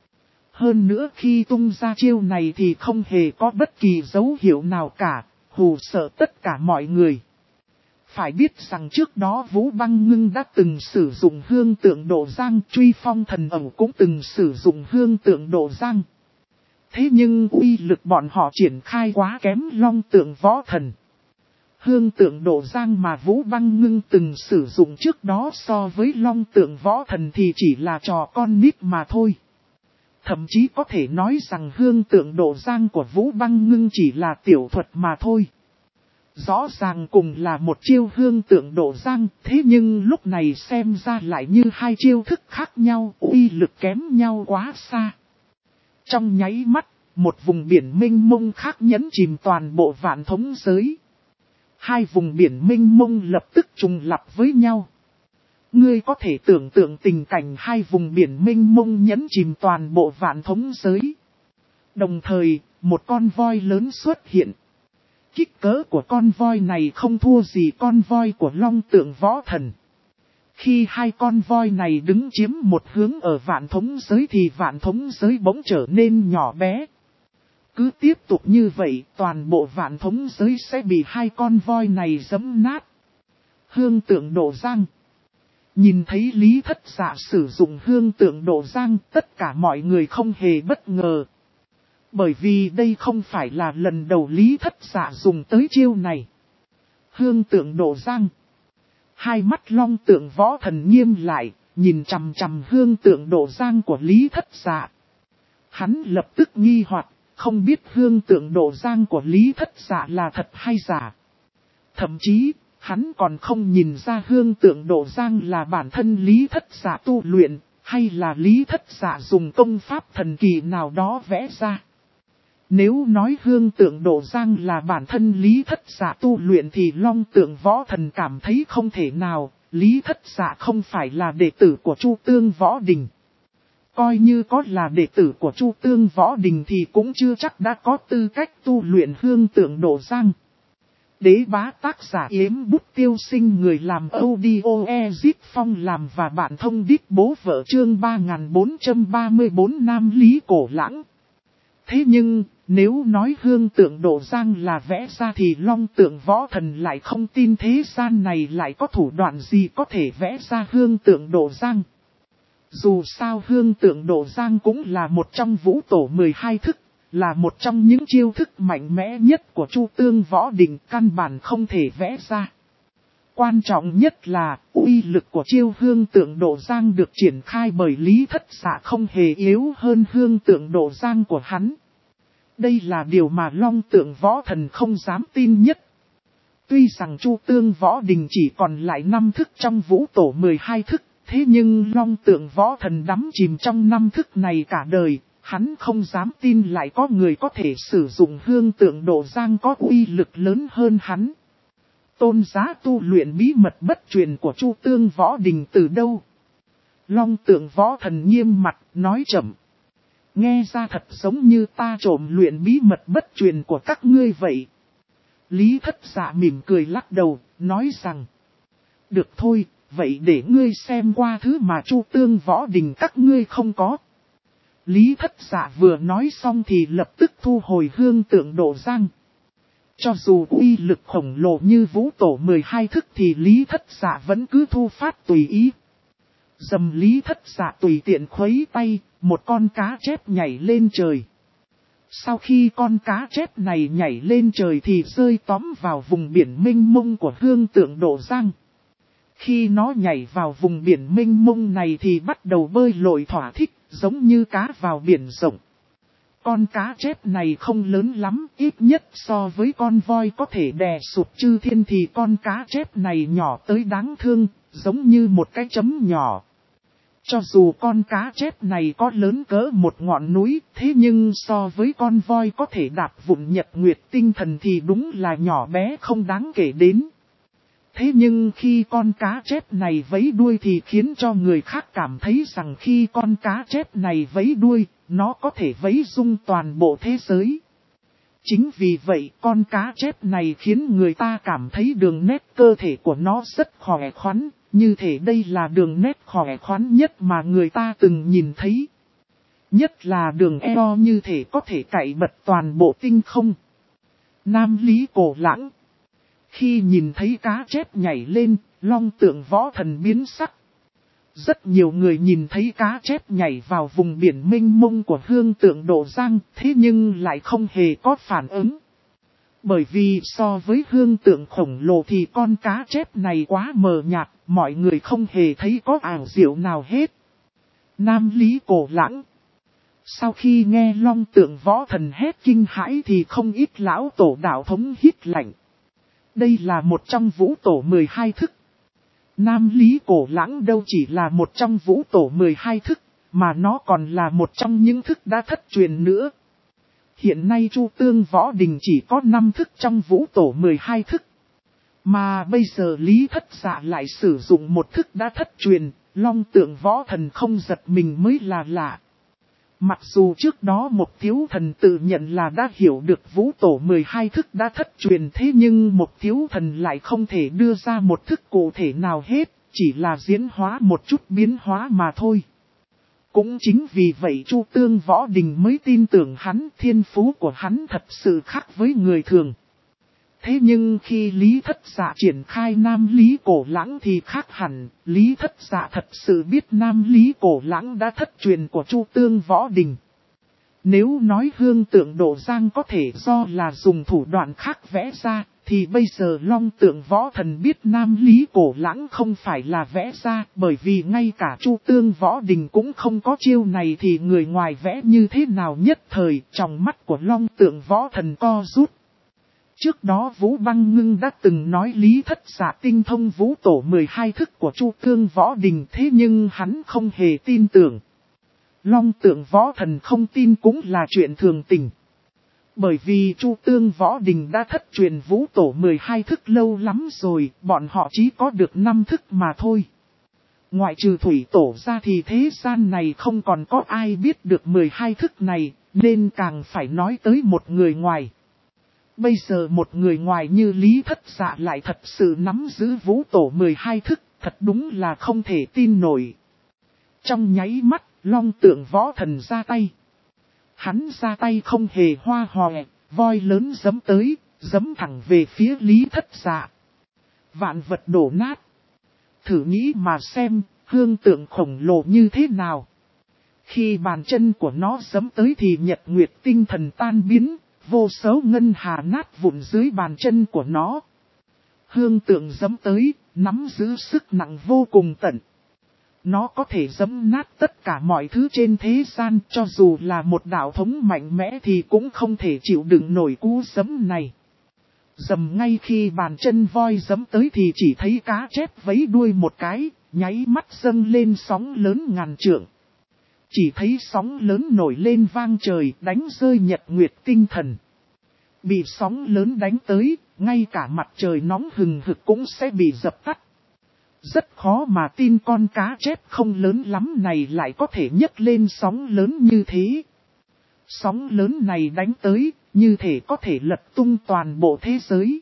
Hơn nữa khi tung ra chiêu này thì không hề có bất kỳ dấu hiệu nào cả, hù sợ tất cả mọi người. Phải biết rằng trước đó Vũ Băng Ngưng đã từng sử dụng hương tượng Độ Giang, Truy Phong Thần Ẩu cũng từng sử dụng hương tượng Độ Giang. Thế nhưng uy lực bọn họ triển khai quá kém long tượng võ thần. Hương tượng Độ Giang mà Vũ Băng Ngưng từng sử dụng trước đó so với long tượng võ thần thì chỉ là trò con nít mà thôi. Thậm chí có thể nói rằng hương tượng Độ Giang của Vũ Băng Ngưng chỉ là tiểu thuật mà thôi. Rõ ràng cùng là một chiêu hương tượng Độ Giang, thế nhưng lúc này xem ra lại như hai chiêu thức khác nhau, uy lực kém nhau quá xa. Trong nháy mắt, một vùng biển mênh mông khác nhấn chìm toàn bộ vạn thống giới. Hai vùng biển mênh mông lập tức trùng lặp với nhau. Ngươi có thể tưởng tượng tình cảnh hai vùng biển mênh mông nhấn chìm toàn bộ vạn thống giới. Đồng thời, một con voi lớn xuất hiện. Kích cỡ của con voi này không thua gì con voi của long tượng võ thần. Khi hai con voi này đứng chiếm một hướng ở vạn thống giới thì vạn thống giới bỗng trở nên nhỏ bé. Cứ tiếp tục như vậy, toàn bộ vạn thống giới sẽ bị hai con voi này giẫm nát. Hương tượng Độ Giang. Nhìn thấy Lý Thất Dạ sử dụng hương tượng Độ Giang, tất cả mọi người không hề bất ngờ. Bởi vì đây không phải là lần đầu Lý Thất Dạ dùng tới chiêu này. Hương tượng Độ Giang. Hai mắt long tượng võ thần nghiêm lại, nhìn chằm chằm hương tượng Độ Giang của Lý Thất Dạ. Hắn lập tức nghi hoặc, không biết hương tượng Độ Giang của Lý Thất Dạ là thật hay giả. Thậm chí, hắn còn không nhìn ra hương tượng Độ Giang là bản thân Lý Thất Dạ tu luyện, hay là Lý Thất Dạ dùng công pháp thần kỳ nào đó vẽ ra. Nếu nói hương tượng Độ Giang là bản thân Lý Thất Dạ tu luyện thì long tượng võ thần cảm thấy không thể nào, Lý Thất Dạ không phải là đệ tử của Chu Tương Võ Đình. Coi như có là đệ tử của Chu Tương Võ Đình thì cũng chưa chắc đã có tư cách tu luyện hương tượng Độ Giang. Đế bá tác giả Yếm Bút Tiêu Sinh, người làm audio Ezip Phong làm và bạn thông đít bố vợ chương 3434 Nam Lý Cổ Lãng. Thế nhưng, nếu nói hương tượng Độ Giang là vẽ ra thì long tượng võ thần lại không tin thế gian này lại có thủ đoạn gì có thể vẽ ra hương tượng Độ Giang. Dù sao hương tượng Độ Giang cũng là một trong vũ tổ 12 thức, là một trong những chiêu thức mạnh mẽ nhất của Chu Tương Võ Đình, căn bản không thể vẽ ra. Quan trọng nhất là, uy lực của chiêu hương tượng Độ Giang được triển khai bởi Lý Thất Dạ không hề yếu hơn hương tượng Độ Giang của hắn. Đây là điều mà long tượng võ thần không dám tin nhất. Tuy rằng Chu Tương Võ Đình chỉ còn lại 5 thức trong vũ tổ 12 thức, thế nhưng long tượng võ thần đắm chìm trong 5 thức này cả đời, hắn không dám tin lại có người có thể sử dụng hương tượng Độ Giang có uy lực lớn hơn hắn. Tôn giá tu luyện bí mật bất truyền của Chu Tương Võ Đình từ đâu? Long tượng võ thần nghiêm mặt, nói chậm. Nghe ra thật giống như ta trộm luyện bí mật bất truyền của các ngươi vậy. Lý Thất Dạ mỉm cười lắc đầu, nói rằng. Được thôi, vậy để ngươi xem qua thứ mà Chu Tương Võ Đình các ngươi không có. Lý Thất Dạ vừa nói xong thì lập tức thu hồi hương tượng Độ Giang. Cho dù uy lực khổng lồ như vũ tổ 12 thức thì Lý Thất Dạ vẫn cứ thu phát tùy ý. Dầm Lý Thất Dạ tùy tiện khuấy tay, một con cá chép nhảy lên trời. Sau khi con cá chép này nhảy lên trời thì rơi tóm vào vùng biển mênh mông của Hương Tượng Độ Giang. Khi nó nhảy vào vùng biển mênh mông này thì bắt đầu bơi lội thỏa thích, giống như cá vào biển rộng. Con cá chép này không lớn lắm, ít nhất so với con voi có thể đè sụp chư thiên thì con cá chép này nhỏ tới đáng thương, giống như một cái chấm nhỏ. Cho dù con cá chép này có lớn cỡ một ngọn núi, thế nhưng so với con voi có thể đạp vụn nhật nguyệt tinh thần thì đúng là nhỏ bé không đáng kể đến. Thế nhưng khi con cá chép này vẫy đuôi thì khiến cho người khác cảm thấy rằng khi con cá chép này vẫy đuôi, nó có thể vẫy rung toàn bộ thế giới. Chính vì vậy con cá chép này khiến người ta cảm thấy đường nét cơ thể của nó rất khỏe khoắn, như thể đây là đường nét khỏe khoắn nhất mà người ta từng nhìn thấy. Nhất là đường eo như thể có thể cạy bật toàn bộ tinh không. Nam Lý Cổ Lãng. Khi nhìn thấy cá chép nhảy lên, Long Tượng Võ Thần biến sắc. Rất nhiều người nhìn thấy cá chép nhảy vào vùng biển mênh mông của Hương Tượng Độ Giang, thế nhưng lại không hề có phản ứng. Bởi vì so với hương tượng khổng lồ thì con cá chép này quá mờ nhạt, mọi người không hề thấy có ảo diệu nào hết. Nam Lý Cổ Lãng. Sau khi nghe Long Tượng Võ Thần hét kinh hãi thì không ít lão tổ đạo thống hít lạnh. Đây là một trong vũ tổ 12 thức. Nam Lý Cổ Lãng đâu chỉ là một trong vũ tổ 12 thức, mà nó còn là một trong những thức đã thất truyền nữa. Hiện nay Chu Tương Võ Đình chỉ có 5 thức trong vũ tổ 12 thức. Mà bây giờ Lý Thất Dạ lại sử dụng một thức đã thất truyền, Long Tượng Võ Thần không giật mình mới là lạ. Mặc dù trước đó một thiếu thần tự nhận là đã hiểu được vũ tổ 12 thức đã thất truyền, thế nhưng một thiếu thần lại không thể đưa ra một thức cụ thể nào hết, chỉ là diễn hóa một chút biến hóa mà thôi. Cũng chính vì vậy Chu Tương Võ Đình mới tin tưởng hắn, thiên phú của hắn thật sự khác với người thường. Thế nhưng khi Lý Thất Dạ triển khai Nam Lý Cổ Lãng thì khác hẳn, Lý Thất Dạ thật sự biết Nam Lý Cổ Lãng đã thất truyền của Chu Tương Võ Đình. Nếu nói Hương Tượng Độ Giang có thể do là dùng thủ đoạn khác vẽ ra, thì bây giờ Long Tượng Võ Thần biết Nam Lý Cổ Lãng không phải là vẽ ra, bởi vì ngay cả Chu Tương Võ Đình cũng không có chiêu này thì người ngoài vẽ như thế nào nhất thời, trong mắt của Long Tượng Võ Thần co rút. Trước đó Vũ Băng Ngưng đã từng nói Lý Thất Dạ tinh thông vũ tổ 12 thức của Chu Tương Võ Đình, thế nhưng hắn không hề tin tưởng. Long Tượng Võ Thần không tin cũng là chuyện thường tình. Bởi vì Chu Tương Võ Đình đã thất truyền vũ tổ 12 thức lâu lắm rồi, bọn họ chỉ có được 5 thức mà thôi. Ngoại trừ thủy tổ ra thì thế gian này không còn có ai biết được 12 thức này, nên càng phải nói tới một người ngoài. Bây giờ một người ngoài như Lý Thất Dạ lại thật sự nắm giữ vũ tổ 12 thức, thật đúng là không thể tin nổi. Trong nháy mắt, Long Tượng Võ Thần ra tay. Hắn ra tay không hề hoa hòe, voi lớn giẫm tới, giẫm thẳng về phía Lý Thất Dạ. Vạn vật đổ nát. Thử nghĩ mà xem, hương tượng khổng lồ như thế nào. Khi bàn chân của nó giẫm tới thì nhật nguyệt tinh thần tan biến, vô số ngân hà nát vụn dưới bàn chân của nó. Hương tượng giẫm tới, nắm giữ sức nặng vô cùng tận. Nó có thể giẫm nát tất cả mọi thứ trên thế gian, cho dù là một đạo thống mạnh mẽ thì cũng không thể chịu đựng nổi cú giẫm này. Dầm ngay khi bàn chân voi giẫm tới thì chỉ thấy cá chép vẫy đuôi một cái, nháy mắt dâng lên sóng lớn ngàn trượng. Chỉ thấy sóng lớn nổi lên vang trời, đánh rơi nhật nguyệt tinh thần. Bị sóng lớn đánh tới, ngay cả mặt trời nóng hừng hực cũng sẽ bị dập tắt. Rất khó mà tin con cá chép không lớn lắm này lại có thể nhấc lên sóng lớn như thế. Sóng lớn này đánh tới, như thể có thể lật tung toàn bộ thế giới.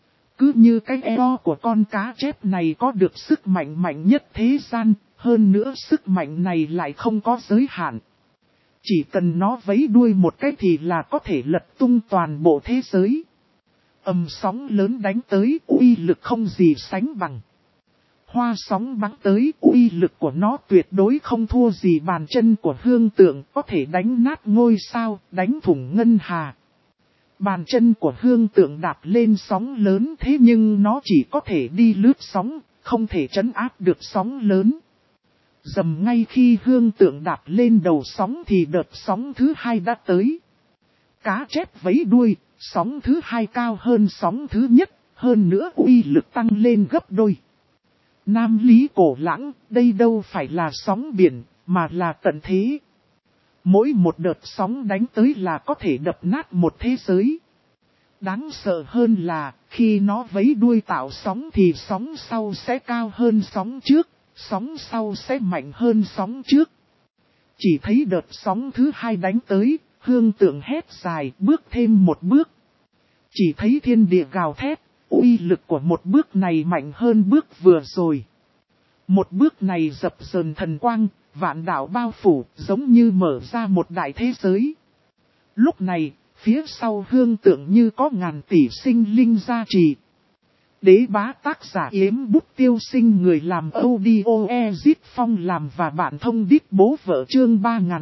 Cứ như cái eo của con cá chép này có được sức mạnh mạnh nhất thế gian, hơn nữa sức mạnh này lại không có giới hạn. Chỉ cần nó vẫy đuôi một cái thì là có thể lật tung toàn bộ thế giới. Sóng lớn đánh tới, uy lực không gì sánh bằng. hoa sóng bắn tới, uy lực của nó tuyệt đối không thua gì bàn chân của Hương Tượng, có thể đánh nát ngôi sao, đánh thủng ngân hà. Bàn chân của Hương Tượng đạp lên sóng lớn, thế nhưng nó chỉ có thể đi lướt sóng, không thể trấn áp được sóng lớn. Dầm, ngay khi Hương Tượng đạp lên đầu sóng thì đợt sóng thứ hai đã tới. Cá chép vẫy đuôi, sóng thứ hai cao hơn sóng thứ nhất, hơn nữa uy lực tăng lên gấp đôi. Nam Lý Cổ Lãng, đây đâu phải là sóng biển, mà là tận thế. Mỗi một đợt sóng đánh tới là có thể đập nát một thế giới. Đáng sợ hơn là, khi nó vẫy đuôi tạo sóng thì sóng sau sẽ cao hơn sóng trước, sóng sau sẽ mạnh hơn sóng trước. Chỉ thấy đợt sóng thứ hai đánh tới, Hương Tượng hét dài, bước thêm một bước. Chỉ thấy thiên địa gào thét, uy lực của một bước này mạnh hơn bước vừa rồi. Một bước này dập dờn thần quang, vạn đạo bao phủ, giống như mở ra một đại thế giới. Lúc này, phía sau Hương Tượng như có ngàn tỷ sinh linh gia trì. Đế bá tác giả Yếm Bút Tiêu Sinh, người làm audio Ezit Phong làm và bạn thông đít bố vợ, chương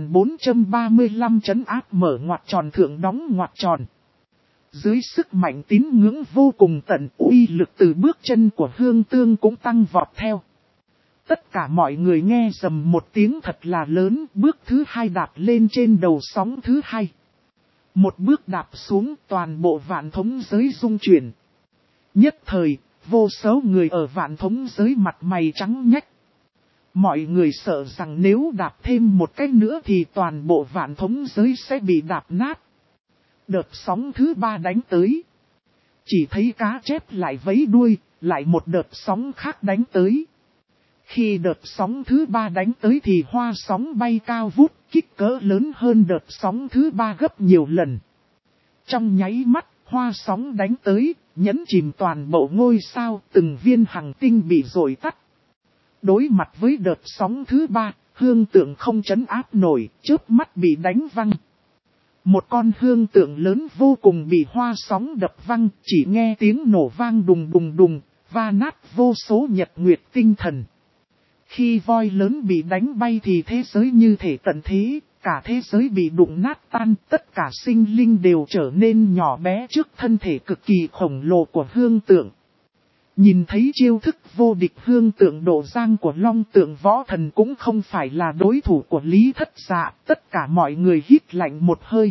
3435 trấn áp mở ngoặc tròn thượng đóng ngoặc tròn. Dưới sức mạnh tín ngưỡng vô cùng tận, uy lực từ bước chân của Hương Tượng cũng tăng vọt theo. Tất cả mọi người nghe rầm một tiếng thật là lớn, bước thứ hai đạp lên trên đầu sóng thứ hai. Một bước đạp xuống, toàn bộ vạn thống giới rung chuyển. Nhất thời, vô số người ở vạn thống giới mặt mày trắng nhách. Mọi người sợ rằng nếu đạp thêm một cái nữa thì toàn bộ vạn thống giới sẽ bị đạp nát. Đợt sóng thứ ba đánh tới. Chỉ thấy cá chép lại vẫy đuôi, lại một đợt sóng khác đánh tới. Khi đợt sóng thứ ba đánh tới thì hoa sóng bay cao vút, kích cỡ lớn hơn đợt sóng thứ ba gấp nhiều lần. Trong nháy mắt, hoa sóng đánh tới, nhấn chìm toàn bộ ngôi sao, từng viên hành tinh bị dội tắt. Đối mặt với đợt sóng thứ ba, Hương Tượng không trấn áp nổi, chớp mắt bị đánh văng. Một con Hương Tượng lớn vô cùng bị hoa sóng đập văng, chỉ nghe tiếng nổ vang đùng đùng đùng, va nát vô số nhật nguyệt tinh thần. Khi voi lớn bị đánh bay thì thế giới như thể tận thế, cả thế giới bị đụng nát tan, tất cả sinh linh đều trở nên nhỏ bé trước thân thể cực kỳ khổng lồ của Hương Tượng. Nhìn thấy chiêu thức vô địch Hương Tượng độ giang của Long Tượng Võ Thần cũng không phải là đối thủ của Lý Thất Dạ, tất cả mọi người hít lạnh một hơi.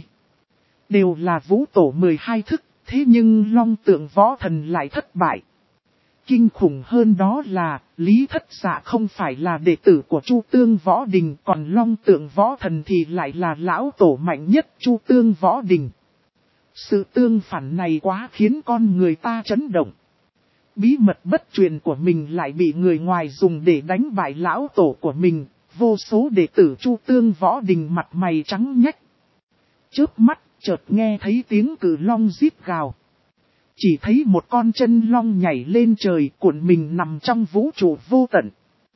Đều là vũ tổ 12 thức, thế nhưng Long Tượng Võ Thần lại thất bại. Kinh khủng hơn đó là, Lý Thất Dạ không phải là đệ tử của Chu Tương Võ Đình, còn Long Tượng Võ Thần thì lại là lão tổ mạnh nhất Chu Tương Võ Đình. Sự tương phản này quá khiến con người ta chấn động. Bí mật bất truyền của mình lại bị người ngoài dùng để đánh bại lão tổ của mình, vô số đệ tử Chu Tương Võ Đình mặt mày trắng nhách. Chớp mắt, chợt nghe thấy tiếng cự long rít gào. Chỉ thấy một con chân long nhảy lên trời, cuộn mình nằm trong vũ trụ vô tận.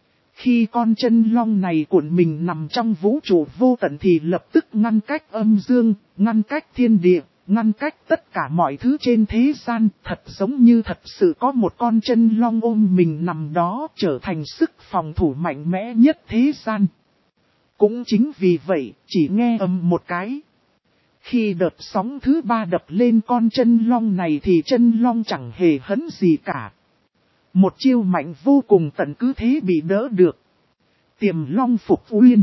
Khi con chân long này cuộn mình nằm trong vũ trụ vô tận thì lập tức ngăn cách âm dương, ngăn cách thiên địa, ngăn cách tất cả mọi thứ trên thế gian. Thật giống như thật sự có một con chân long ôm mình nằm đó, trở thành sức phòng thủ mạnh mẽ nhất thế gian. Cũng chính vì vậy, chỉ nghe ầm một cái. Khi đợt sóng thứ ba đập lên con chân long này thì chân long chẳng hề hấn gì cả. Một chiêu mạnh vô cùng tận cứ thế bị đỡ được. Tiềm long phục uyên.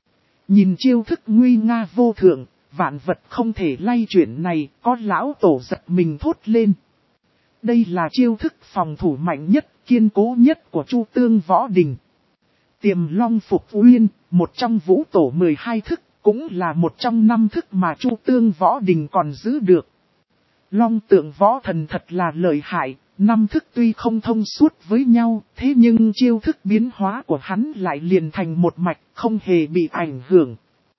Nhìn chiêu thức nguy nga vô thượng, vạn vật không thể lay chuyển này, có lão tổ giật mình thốt lên. Đây là chiêu thức phòng thủ mạnh nhất, kiên cố nhất của Chu Tương Võ Đình. Tiềm long phục uyên, một trong vũ tổ 12 thức. Cũng là một trong 5 thức mà Chu Tương Võ Đình còn giữ được. Long Tượng Võ Thần thật là lợi hại, 5 thức tuy không thông suốt với nhau, thế nhưng chiêu thức biến hóa của hắn lại liền thành một mạch, không hề bị ảnh hưởng.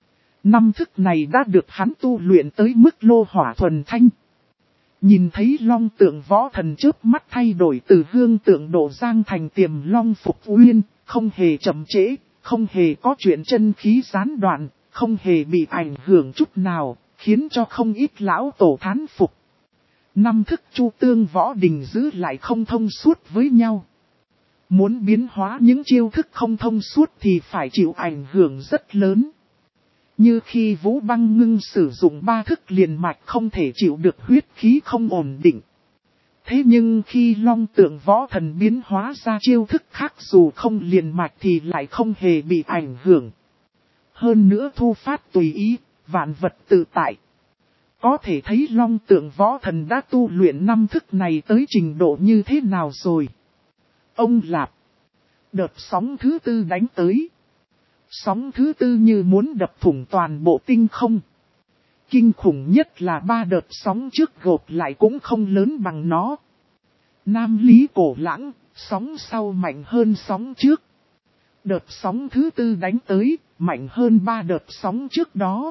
5 thức này đã được hắn tu luyện tới mức lô hỏa thuần thanh. Nhìn thấy Long Tượng Võ Thần chớp mắt thay đổi từ Hương Tượng độ giang thành Tiềm Long phục uyên, không hề chậm trễ, không hề có chuyện chân khí gián đoạn. Không hề bị ảnh hưởng chút nào, khiến cho không ít lão tổ thán phục. 5 thức Chu Tương Võ Đình giữ lại không thông suốt với nhau. Muốn biến hóa những chiêu thức không thông suốt thì phải chịu ảnh hưởng rất lớn. Như khi Vũ Băng Ngưng sử dụng 3 thức liền mạch không thể chịu được huyết khí không ổn định. Thế nhưng khi Long Tượng Võ Thần biến hóa ra chiêu thức khác dù không liền mạch thì lại không hề bị ảnh hưởng. Hơn nữa thu phát tùy ý, vạn vật tự tại. Có thể thấy Long Tượng Võ Thần đã tu luyện 5 thức này tới trình độ như thế nào rồi. Ông Lạp. Đợt sóng thứ 4 đánh tới. Sóng thứ 4 như muốn đập thủng toàn bộ tinh không. Kinh khủng nhất là 3 đợt sóng trước gộp lại cũng không lớn bằng nó. Nam Lý Cổ Lãng, sóng sau mạnh hơn sóng trước. Đợt sóng thứ 4 đánh tới, mạnh hơn 3 đợt sóng trước đó.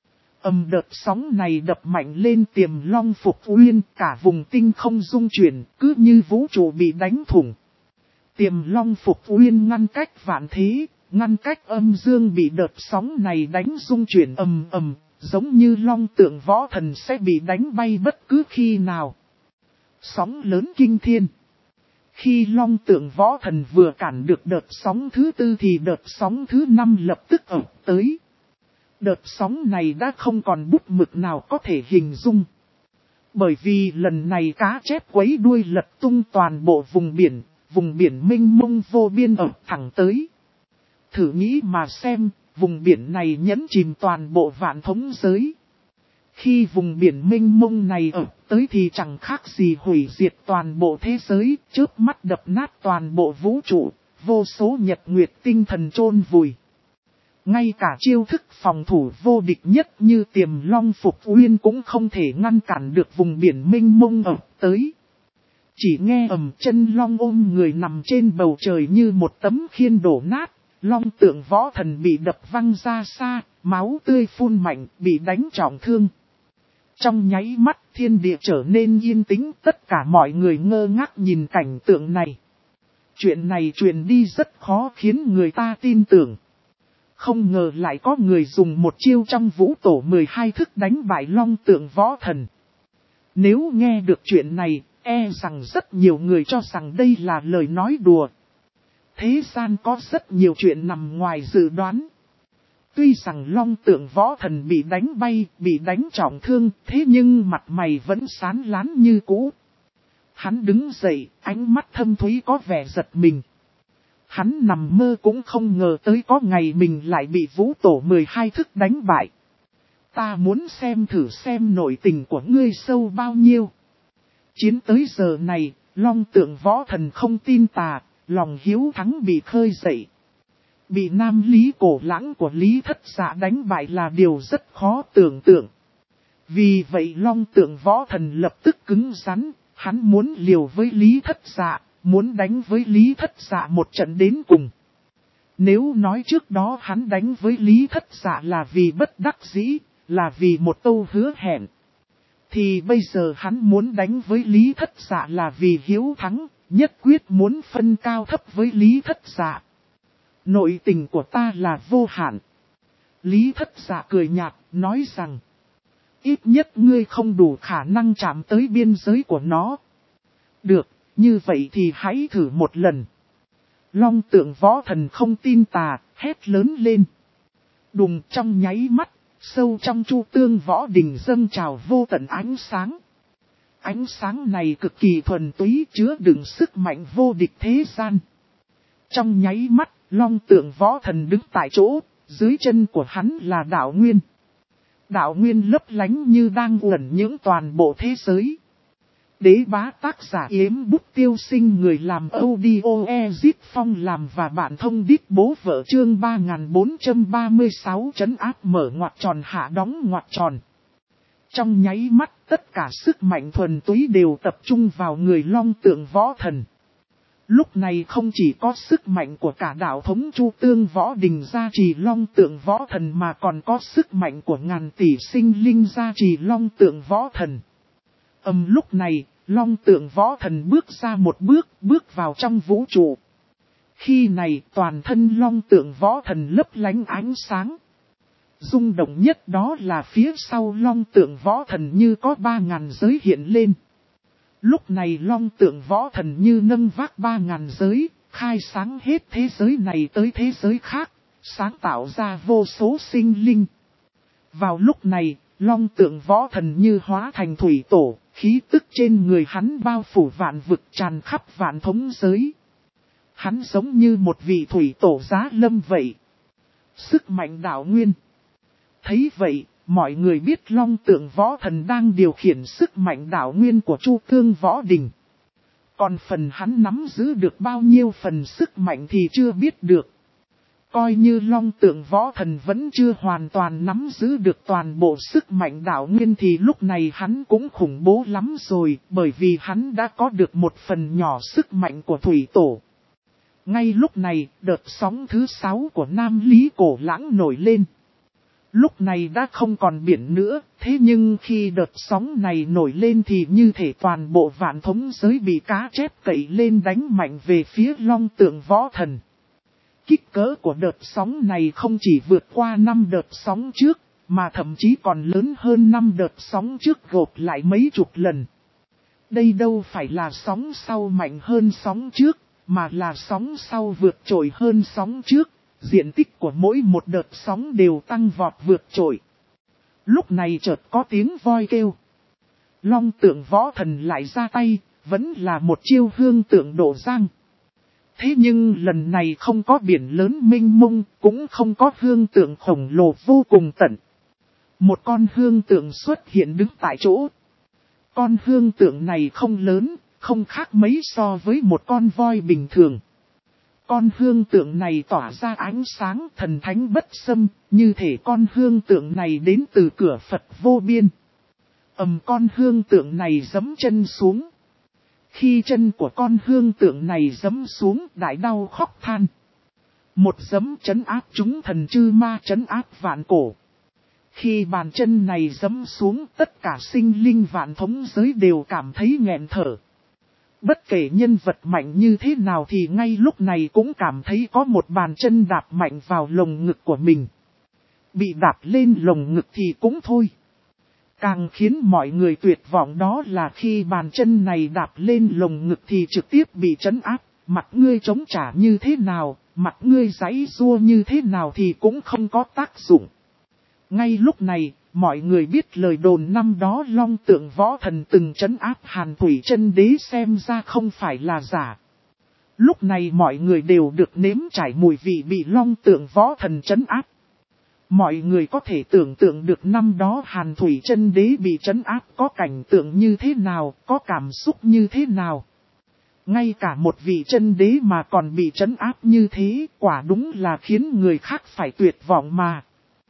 Đợt sóng này đập mạnh lên Tiềm Long Phục Uyên, cả vùng tinh không rung chuyển, cứ như vũ trụ bị đánh thủng. Tiềm Long Phục Uyên ngăn cách vạn thế, ngăn cách âm dương bị đợt sóng này đánh rung chuyển ầm, giống như Long Tượng Võ Thần sẽ bị đánh bay bất cứ khi nào. Sóng lớn kinh thiên. Khi Long Tượng Võ Thần vừa cản được đợt sóng thứ 4 thì đợt sóng thứ 5 lập tức ập tới. Đợt sóng này đã không còn bút mực nào có thể hình dung. Bởi vì lần này cá chép quấy đuôi lật tung toàn bộ vùng biển mênh mông vô biên ập thẳng tới. Thử nghĩ mà xem, vùng biển này nhấn chìm toàn bộ vạn thống giới. Khi vùng biển mênh mông này ập tới thì chẳng khác gì hủy diệt toàn bộ thế giới, chớp mắt đập nát toàn bộ vũ trụ, vô số nhật nguyệt tinh thần chôn vùi. Ngay cả chiêu thức phòng thủ vô địch nhất như Tiềm Long Phục Uyên cũng không thể ngăn cản được vùng biển mênh mông ập tới. Chỉ nghe chân long ôm người nằm trên bầu trời như một tấm khiên đổ nát, Long Tượng Võ Thần bị đập văng ra xa, máu tươi phun mạnh, bị đánh trọng thương. Trong nháy mắt thiên địa trở nên yên tĩnh, tất cả mọi người ngơ ngác nhìn cảnh tượng này. Chuyện này truyền đi rất khó khiến người ta tin tưởng. Không ngờ lại có người dùng một chiêu trong vũ tổ 12 thức đánh bại Long Tượng Võ Thần. Nếu nghe được chuyện này, e rằng rất nhiều người cho rằng đây là lời nói đùa. Thế gian có rất nhiều chuyện nằm ngoài dự đoán. Tuy rằng Long Tượng Võ Thần bị đánh bay, bị đánh trọng thương, thế nhưng mặt mày vẫn sáng láng như cũ. Hắn đứng dậy, ánh mắt thâm thúy có vẻ giật mình. Hắn nằm mơ cũng không ngờ tới có ngày mình lại bị vũ tổ 12 thức đánh bại. Ta muốn xem thử xem nội tình của ngươi sâu bao nhiêu. Chiến tới giờ này, Long Tượng Võ Thần không tin tà, lòng hiếu thắng bị khơi dậy. Bị Nam Lý Cổ Lãng của Lý Thất Dạ đánh bại là điều rất khó tưởng tượng. Vì vậy Long Tượng Võ Thần lập tức cứng rắn, hắn muốn liều với Lý Thất Dạ, muốn đánh với Lý Thất Dạ một trận đến cùng. Nếu nói trước đó hắn đánh với Lý Thất Dạ là vì bất đắc dĩ, là vì một câu hứa hẹn, thì bây giờ hắn muốn đánh với Lý Thất Dạ là vì hiếu thắng, nhất quyết muốn phân cao thấp với Lý Thất Dạ. Nội tình của ta là vô hạn. Lý Thất Dạ cười nhạt, nói rằng, ít nhất ngươi không đủ khả năng chạm tới biên giới của nó. Được, như vậy thì hãy thử một lần. Long Tượng Võ Thần không tin tà, hét lớn lên. Đùng, trong nháy mắt, sâu trong Chu Tương Võ Đình dâng trào vô tận ánh sáng. Ánh sáng này cực kỳ thuần túy, chứa đựng sức mạnh vô địch thế gian. Trong nháy mắt, Long Tượng Võ Thần đứng tại chỗ, dưới chân của hắn là đạo nguyên. Đạo nguyên lấp lánh như đang uẩn những toàn bộ thế giới. Đế bá tác giả Yếm Bút Tiêu Sinh, người làm audio Ezit Phong làm và bạn thông đít bố vợ chương 3436 trấn áp mở ngoặc tròn hạ đóng ngoặc tròn. Trong nháy mắt tất cả sức mạnh thuần túy đều tập trung vào người Long Tượng Võ Thần. Lúc này không chỉ có sức mạnh của cả đạo thống Chu Tương Võ Đình gia trì Long Tượng Võ Thần mà còn có sức mạnh của ngàn tỷ sinh linh gia trì Long Tượng Võ Thần. Lúc này, Long Tượng Võ Thần bước ra một bước vào trong vũ trụ. Khi này toàn thân Long Tượng Võ Thần lấp lánh ánh sáng. Rung động nhất đó là phía sau Long Tượng Võ Thần như có 3000 giới hiện lên. Lúc này Long Tượng Võ Thần như nâng vác 3000 giới, khai sáng hết thế giới này tới thế giới khác, sáng tạo ra vô số sinh linh. Vào lúc này, Long Tượng Võ Thần như hóa thành thủy tổ, khí tức trên người hắn bao phủ vạn vực tràn khắp vạn thống giới. Hắn giống như một vị thủy tổ giá lâm vậy. Sức mạnh đạo nguyên. Thấy vậy, mọi người biết Long Tượng Võ Thần đang điều khiển sức mạnh đạo nguyên của Chu Cương Võ Đình. Còn phần hắn nắm giữ được bao nhiêu phần sức mạnh thì chưa biết được. Coi như Long Tượng Võ Thần vẫn chưa hoàn toàn nắm giữ được toàn bộ sức mạnh đạo nguyên thì lúc này hắn cũng khủng bố lắm rồi, bởi vì hắn đã có được một phần nhỏ sức mạnh của thủy tổ. Ngay lúc này, đợt sóng thứ 6 của Nam Lý Cổ Lãng nổi lên. Lúc này đã không còn biển nữa, thế nhưng khi đợt sóng này nổi lên thì như thể toàn bộ vạn thống giới bị cá chép cậy lên đánh mạnh về phía Long Tượng Võ Thần. Kích cỡ của đợt sóng này không chỉ vượt qua 5 đợt sóng trước, mà thậm chí còn lớn hơn 5 đợt sóng trước gộp lại mấy chục lần. Đây đâu phải là sóng sau mạnh hơn sóng trước, mà là sóng sau vượt trội hơn sóng trước. Diện tích của mỗi một đợt sóng đều tăng vọt vượt trội. Lúc này chợt có tiếng voi kêu. Long Tượng Võ Thần lại ra tay, vẫn là một chiêu hương tượng độ giang. Thế nhưng lần này không có biển lớn mênh mông, cũng không có hương tượng khổng lồ vô cùng tận. Một con hương tượng xuất hiện đứng tại chỗ. Con hương tượng này không lớn, không khác mấy so với một con voi bình thường. Con hương tượng này tỏa ra ánh sáng thần thánh bất xâm, như thể con hương tượng này đến từ cửa Phật vô biên. Con hương tượng này giẫm chân xuống. Khi chân của con hương tượng này giẫm xuống, đại đau khóc than. Một giẫm trấn áp chúng thần chư ma, trấn áp vạn cổ. Khi bàn chân này giẫm xuống, tất cả sinh linh vạn thống giới đều cảm thấy nghẹn thở. Bất kể nhân vật mạnh như thế nào thì ngay lúc này cũng cảm thấy có một bàn chân đạp mạnh vào lồng ngực của mình. Bị đạp lên lồng ngực thì cũng thôi. Càng khiến mọi người tuyệt vọng đó là khi bàn chân này đạp lên lồng ngực thì trực tiếp bị trấn áp. Mặt ngươi chống trả như thế nào, mặt ngươi giãy giụa như thế nào thì cũng không có tác dụng. Ngay lúc này, mọi người biết lời đồn năm đó Long Tượng Võ Thần từng trấn áp Hàn Thủy Chân Đế xem ra không phải là giả. Lúc này mọi người đều được nếm trải mùi vị bị Long Tượng Võ Thần trấn áp. Mọi người có thể tưởng tượng được năm đó Hàn Thủy Chân Đế bị trấn áp có cảnh tượng như thế nào, có cảm xúc như thế nào. Ngay cả một vị chân đế mà còn bị trấn áp như thế, quả đúng là khiến người khác phải tuyệt vọng mà.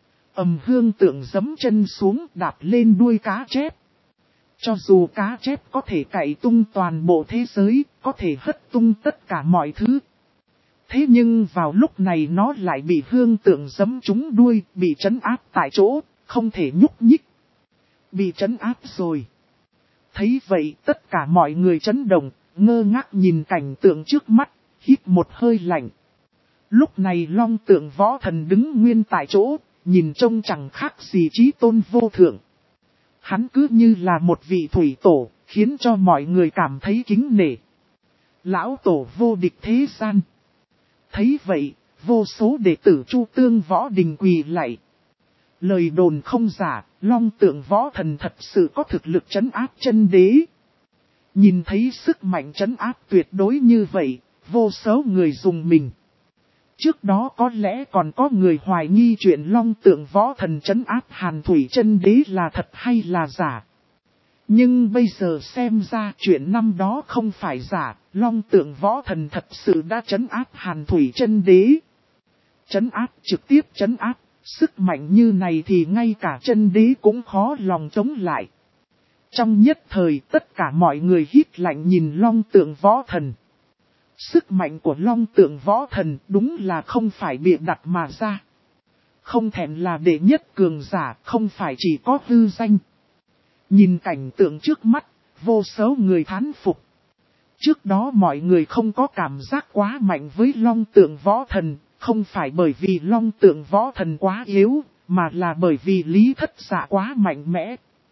Hương tượng giẫm chân xuống đạp lên đuôi cá chép. Cho dù cá chép có thể cày tung toàn bộ thế giới, có thể hất tung tất cả mọi thứ. Thế nhưng vào lúc này nó lại bị hương tượng giẫm trúng đuôi, bị trấn áp tại chỗ, không thể nhúc nhích. Bị trấn áp rồi. Thấy vậy tất cả mọi người chấn động, ngơ ngác nhìn cảnh tượng trước mắt, hít một hơi lạnh. Lúc này Long Tượng Võ Thần đứng nguyên tại chỗ. Nhìn trông chẳng khác gì Chí Tôn vô thượng. Hắn cứ như là một vị thủy tổ, khiến cho mọi người cảm thấy kính nể. Lão tổ vô địch thế gian. Thấy vậy, vô số đệ tử Chu Tương Võ Đình quỳ lạy. Lời đồn không giả, Long Tượng Võ Thần thật sự có thực lực trấn áp chân đế. Nhìn thấy sức mạnh trấn áp tuyệt đối như vậy, vô số người dùng mình. Trước đó có lẽ còn có người hoài nghi chuyện Long Tượng Võ Thần trấn áp Hàn Thủy Chân Đế là thật hay là giả. Nhưng bây giờ xem ra chuyện năm đó không phải giả, Long Tượng Võ Thần thật sự đã trấn áp Hàn Thủy Chân Đế. Trấn áp, trực tiếp trấn áp, sức mạnh như này thì ngay cả chân đế cũng khó lòng chống lại. Trong nhất thời tất cả mọi người hít lạnh nhìn Long Tượng Võ Thần. Sức mạnh của Long Tượng Võ Thần đúng là không phải bịa đặt mà ra. Không thèm là đệ nhất cường giả, không phải chỉ có hư danh. Nhìn cảnh tượng trước mắt, vô số người thán phục. Trước đó mọi người không có cảm giác quá mạnh với Long Tượng Võ Thần, không phải bởi vì Long Tượng Võ Thần quá yếu, mà là bởi vì Lý Thất Dạ quá mạnh mẽ.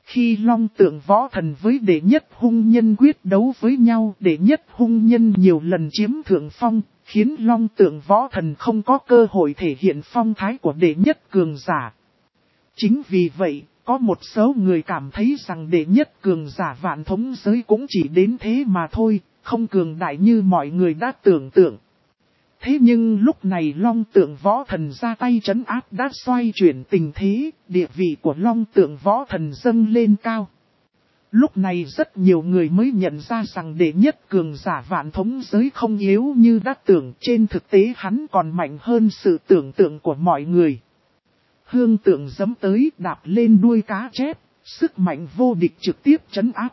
Khi Long Tượng Võ Thần với đệ nhất hung nhân quyết đấu với nhau, đệ nhất hung nhân nhiều lần chiếm thượng phong, khiến Long Tượng Võ Thần không có cơ hội thể hiện phong thái của đệ nhất cường giả. Chính vì vậy, có một số người cảm thấy rằng đệ nhất cường giả vạn thống giới cũng chỉ đến thế mà thôi, không cường đại như mọi người đã tưởng tượng. Thế nhưng lúc này Long Tượng Võ Thần ra tay trấn áp đã xoay chuyển tình thế, địa vị của Long Tượng Võ Thần dâng lên cao. Lúc này rất nhiều người mới nhận ra rằng đệ nhất cường giả vạn thống giới không yếu như đã tưởng, trên thực tế hắn còn mạnh hơn sự tưởng tượng của mọi người. Hương Tượng giẫm tới đạp lên đuôi cá chép, sức mạnh vô địch trực tiếp trấn áp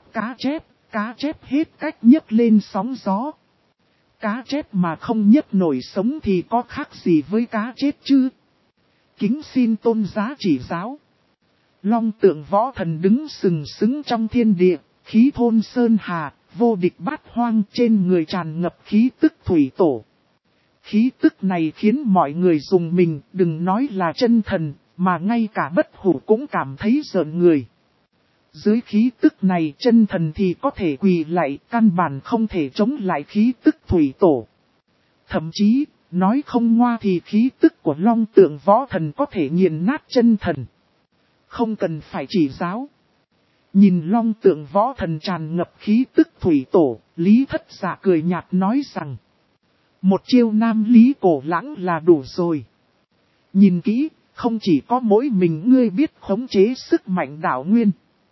cá chép hết cách nhấc lên sóng gió. Cá chép mà không nhấc nổi sống thì có khác gì với cá chết chứ? Kính xin tôn giá chỉ giáo. Long Tượng Võ Thần đứng sừng sững trong thiên địa, khí thôn sơn hà, vô địch bát hoang, trên người tràn ngập khí tức thủy tổ. Khí tức này khiến mọi người dùng mình, đừng nói là chân thần, mà ngay cả bất hủ cũng cảm thấy rợn người. Dưới khí tức này chân thần thì có thể quỳ lạy, căn bản không thể chống lại khí tức thủy tổ. Thậm chí, nói không ngoa thì khí tức của Long Tượng Võ Thần có thể nghiền nát chân thần. Không cần phải chỉ giáo. Nhìn Long Tượng Võ Thần tràn ngập khí tức thủy tổ, Lý Thất Dạ cười nhạt nói rằng: một chiêu nam lý cổ lãng là đủ rồi. Nhìn kỹ, không chỉ có mỗi mình ngươi biết khống chế sức mạnh đạo nguyên.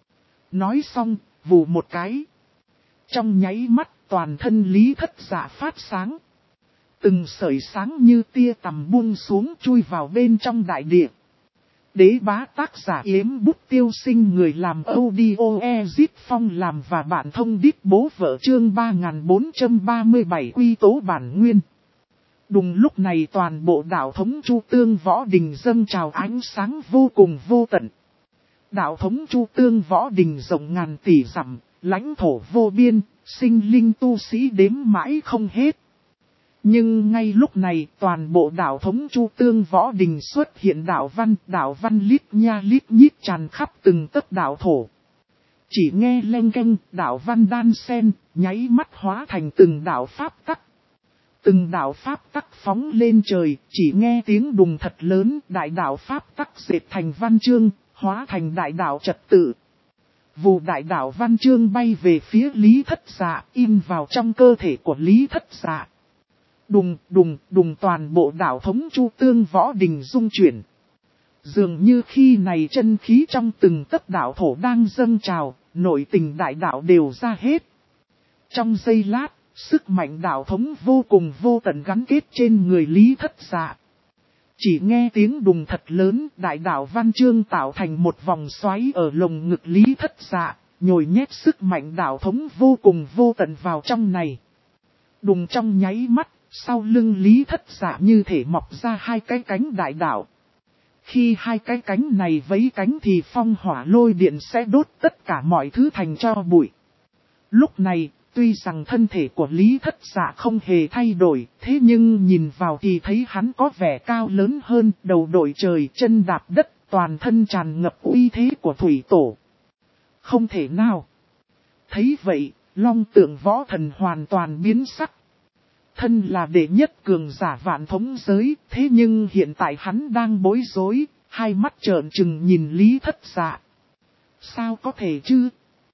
Nói xong, vù một cái. Trong nháy mắt, toàn thân Lý Thất Dạ phát sáng. Từng sợi sáng như tia tằm buông xuống chui vào bên trong đại địa. Đế bá tác giả Yếm Bút Tiêu Sinh, người làm audio Ezit Phong làm và bạn thông đít bố vợ, chương 3437 quy tố bản nguyên. Đùng lúc này toàn bộ đạo thống Chu Tương Võ Đình dâng trào ánh sáng vô cùng vô tận. Đạo thống Chu Tương Võ Đình rộng ngàn tỷ dặm, lãnh thổ vô biên, sinh linh tu sĩ đếm mãi không hết. Nhưng ngay lúc này toàn bộ đạo thống Chu Tương Võ Đình xuất hiện đạo văn lít nha lít nhít tràn khắp từng tấc đạo thổ. Chỉ nghe leng keng, đạo văn đan sen, nháy mắt hóa thành từng đạo pháp tắc. Từng đạo pháp tắc phóng lên trời, chỉ nghe tiếng đùng thật lớn, đại đạo pháp tắc dệt thành văn chương, hóa thành đại đạo trật tự. Vù đại đạo văn chương bay về phía Lý Thất Dạ, in vào trong cơ thể của Lý Thất Dạ. Đùng toàn bộ đạo thống Chu Tương Võ Đình rung chuyển. Dường như khi này chân khí trong từng tấc đạo thổ đang dâng trào, nội tình đại đạo đều ra hết. Trong giây lát, sức mạnh đạo thống vô cùng vô tận gắn kết trên người Lý Thất Dạ. Chỉ nghe tiếng đùng thật lớn, đại đạo văn chương tạo thành một vòng xoáy ở lồng ngực Lý Thất Dạ, nhồi nhét sức mạnh đạo thống vô cùng vô tận vào trong này. Đùng trong nháy mắt, sau lưng Lý Thất Dạ như thể mọc ra hai cái cánh đại đạo. Khi hai cái cánh này vẫy cánh thì phong hỏa lôi điện sẽ đốt tất cả mọi thứ thành tro bụi. Lúc này, tuy rằng thân thể của Lý Thất Dạ không hề thay đổi, thế nhưng nhìn vào thì thấy hắn có vẻ cao lớn hơn, đầu đội trời, chân đạp đất, toàn thân tràn ngập uy thế của thủy tổ. Không thể nào. Thấy vậy, Long Tượng Võ Thần hoàn toàn biến sắc. Thân là đệ nhất cường giả vạn thống giới, thế nhưng hiện tại hắn đang bối rối, hai mắt trợn trừng nhìn Lý Thất Dạ. Sao có thể chứ?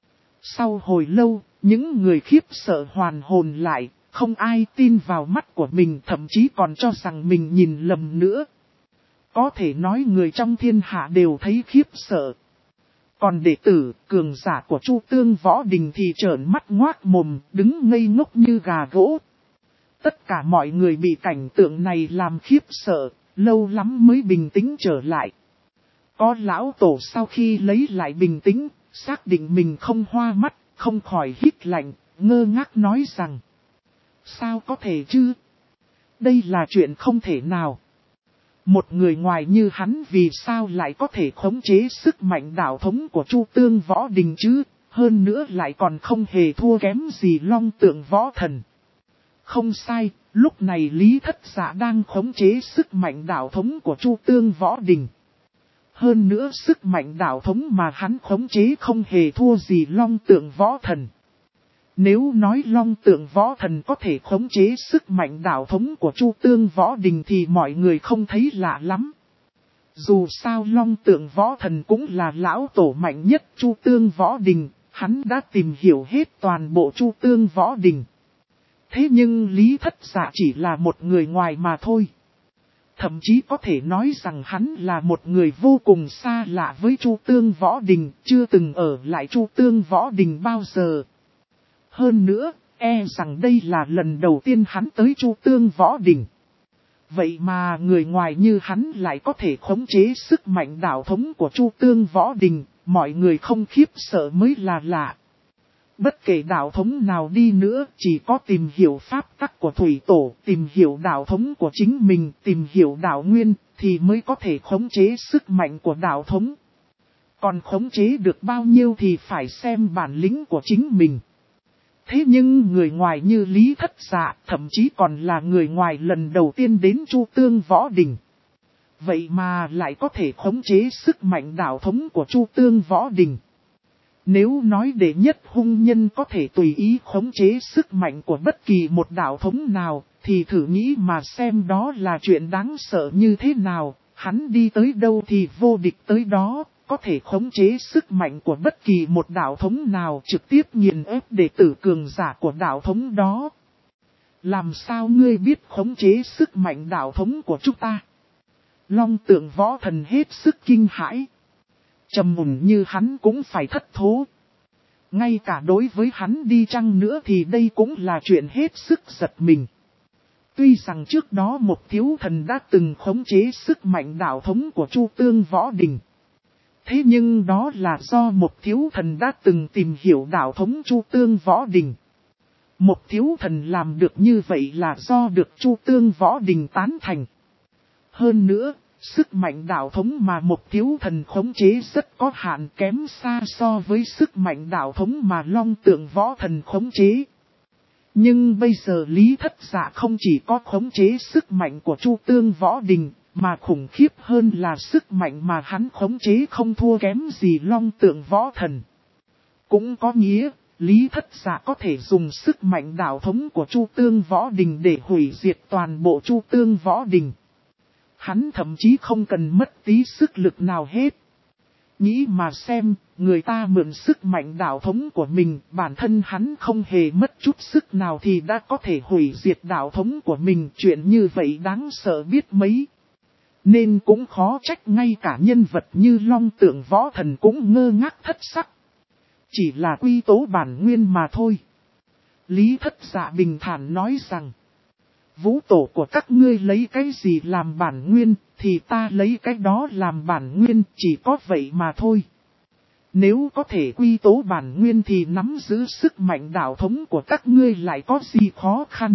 Sau hồi lâu, những người khiếp sợ hoàn hồn lại, không ai tin vào mắt của mình, thậm chí còn cho rằng mình nhìn lầm nữa. Có thể nói người trong thiên hạ đều thấy khiếp sợ. Còn đệ tử, cường giả của Chu Tương Võ Đình thì trợn mắt ngoác mồm, đứng ngây ngốc như gà gỗ. Tất cả mọi người bị cảnh tượng này làm khiếp sợ, lâu lắm mới bình tĩnh trở lại. Có lão tổ sau khi lấy lại bình tĩnh, xác định mình không hoa mắt, không khỏi hít lạnh, ngơ ngác nói rằng: sao có thể chứ? Đây là chuyện không thể nào. Một người ngoài như hắn vì sao lại có thể khống chế sức mạnh đạo thống của Chu Tương Võ Đình chứ? Hơn nữa lại còn không hề thua kém gì Long Tượng Võ Thần. Không sai, lúc này Lý Thất Dạ đang khống chế sức mạnh đạo thống của Chu Tương Võ Đình. Hơn nữa sức mạnh đạo thống mà hắn khống chế không hề thua gì Long Tượng Võ Thần. Nếu nói Long Tượng Võ Thần có thể khống chế sức mạnh đạo thống của Chu Tương Võ Đình thì mọi người không thấy lạ lắm. Dù sao Long Tượng Võ Thần cũng là lão tổ mạnh nhất Chu Tương Võ Đình, hắn đã tìm hiểu hết toàn bộ Chu Tương Võ Đình. Thế nhưng Lý Thất Dạ chỉ là một người ngoài mà thôi. Thậm chí có thể nói rằng hắn là một người vô cùng xa lạ với Chu Tương Võ Đình, chưa từng ở lại Chu Tương Võ Đình bao giờ. Hơn nữa, rằng đây là lần đầu tiên hắn tới Chu Tương Võ Đình. Vậy mà người ngoài như hắn lại có thể khống chế sức mạnh đạo thống của Chu Tương Võ Đình, mọi người không khiếp sợ mới là lạ. Bất kể đạo thống nào đi nữa, chỉ có tìm hiểu pháp tắc của Thủy Tổ, tìm hiểu đạo thống của chính mình, tìm hiểu đạo nguyên, thì mới có thể khống chế sức mạnh của đạo thống. Còn khống chế được bao nhiêu thì phải xem bản lĩnh của chính mình. Thế nhưng người ngoài như Lý Thất Dạ, thậm chí còn là người ngoài lần đầu tiên đến Chu Tương Võ Đình. Vậy mà lại có thể khống chế sức mạnh đạo thống của Chu Tương Võ Đình. Nếu nói đệ nhất hung nhân có thể tùy ý khống chế sức mạnh của bất kỳ một đạo thống nào, thì thử nghĩ mà xem đó là chuyện đáng sợ như thế nào, hắn đi tới đâu thì vô địch tới đó, có thể khống chế sức mạnh của bất kỳ một đạo thống nào trực tiếp nghiền ép đệ tử cường giả của đạo thống đó. Làm sao ngươi biết khống chế sức mạnh đạo thống của chúng ta? Long Tượng Võ Thần hết sức kinh hãi. Trầm mùng như hắn cũng phải thất thố. Ngay cả đối với hắn đi chăng nữa thì đây cũng là chuyện hết sức giật mình. Tuy rằng trước đó một thiếu thần đã từng khống chế sức mạnh đạo thống của Chu Tương Võ Đình. Thế nhưng đó là do một thiếu thần đã từng tìm hiểu đạo thống Chu Tương Võ Đình. Một thiếu thần làm được như vậy là do được Chu Tương Võ Đình tán thành. Hơn nữa, sức mạnh đạo thống mà một thiếu thần khống chế rất có hạn, kém xa so với sức mạnh đạo thống mà Long Tượng Võ Thần khống chế. Nhưng bây giờ Lý Thất Dạ không chỉ có khống chế sức mạnh của Chu Tương Võ Đình, mà khủng khiếp hơn là sức mạnh mà hắn khống chế không thua kém gì Long Tượng Võ Thần. Cũng có nghĩa, Lý Thất Dạ có thể dùng sức mạnh đạo thống của Chu Tương Võ Đình để hủy diệt toàn bộ Chu Tương Võ Đình. Hắn thậm chí không cần mất tí sức lực nào hết. Nghĩ mà xem, người ta mượn sức mạnh đạo thống của mình, bản thân hắn không hề mất chút sức nào thì đã có thể hủy diệt đạo thống của mình. Chuyện như vậy đáng sợ biết mấy. Nên cũng khó trách ngay cả nhân vật như Long Tượng Võ Thần cũng ngơ ngác thất sắc. Chỉ là quy tố bản nguyên mà thôi. Lý Thất Dạ bình thản nói rằng, vũ tổ của các ngươi lấy cái gì làm bản nguyên, thì ta lấy cái đó làm bản nguyên, chỉ có vậy mà thôi. Nếu có thể quy tố bản nguyên thì nắm giữ sức mạnh đạo thống của các ngươi lại có gì khó khăn.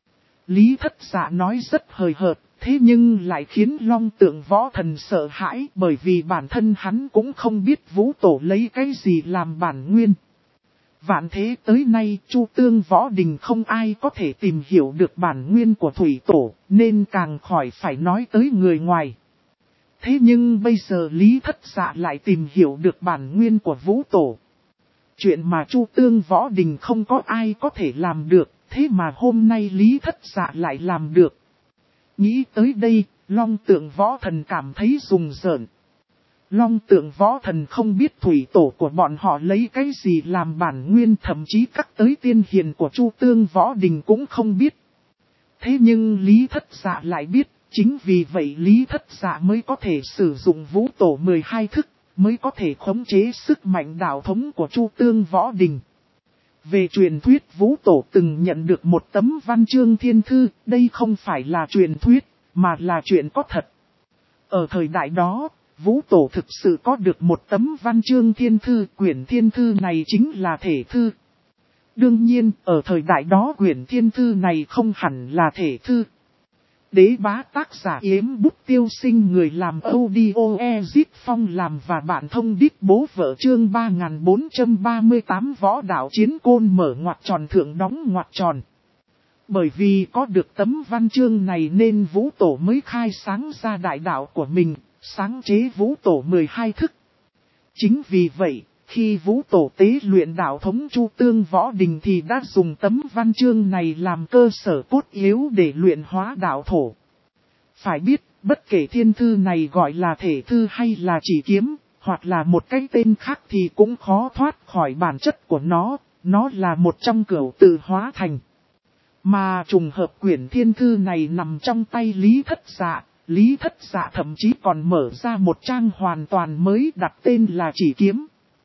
Lý Thất Dạ nói rất hời hợt, thế nhưng lại khiến Long Tượng Võ Thần sợ hãi, bởi vì bản thân hắn cũng không biết vũ tổ lấy cái gì làm bản nguyên. Vạn thế tới nay Chu Tương Võ Đình không ai có thể tìm hiểu được bản nguyên của Thủy Tổ, nên càng khỏi phải nói tới người ngoài. Thế nhưng bây giờ Lý Thất Dạ lại tìm hiểu được bản nguyên của Vũ Tổ. Chuyện mà Chu Tương Võ Đình không có ai có thể làm được, thế mà hôm nay Lý Thất Dạ lại làm được. Nghĩ tới đây, Long Tượng Võ Thần cảm thấy rùng rợn. Long Tượng Võ Thần không biết Thủy Tổ của bọn họ lấy cái gì làm bản nguyên, thậm chí cắt tới tiên hiền của Chu Tương Võ Đình cũng không biết. Thế nhưng Lý Thất Dạ lại biết, chính vì vậy Lý Thất Dạ mới có thể sử dụng vũ tổ 12 thức, mới có thể khống chế sức mạnh đạo thống của Chu Tương Võ Đình. Về truyền thuyết vũ tổ từng nhận được một tấm văn chương thiên thư, đây không phải là truyền thuyết, mà là chuyện có thật. Ở thời đại đó, vũ tổ thực sự có được một tấm văn chương thiên thư, quyển thiên thư này chính là thể thư. Đương nhiên, ở thời đại đó quyển thiên thư này không hẳn là thể thư. Đế Bá tác giả Yếm Bút Tiêu Sinh, người làm audio Ezip Phong làm và bạn thông đít bố vợ chương 3438 võ đạo chiến côn mở ngoặc tròn thượng đóng ngoặc tròn. Bởi vì có được tấm văn chương này nên vũ tổ mới khai sáng ra đại đạo của mình, sáng chế vũ tổ 12 thức. Chính vì vậy, khi vũ tổ tế luyện đạo thống Chu Tương Võ Đình thì đã dùng tấm văn chương này làm cơ sở cốt yếu để luyện hóa đạo thổ. Phải biết, bất kể thiên thư này gọi là thể thư hay là chỉ kiếm, hoặc là một cái tên khác thì cũng khó thoát khỏi bản chất của nó là một trong cửu tự hóa thành. Mà trùng hợp quyển thiên thư này nằm trong tay Lý Thất Dạ, Lý Thất Dạ thậm chí còn mở ra một trang hoàn toàn mới đặt tên là chỉ kiếm.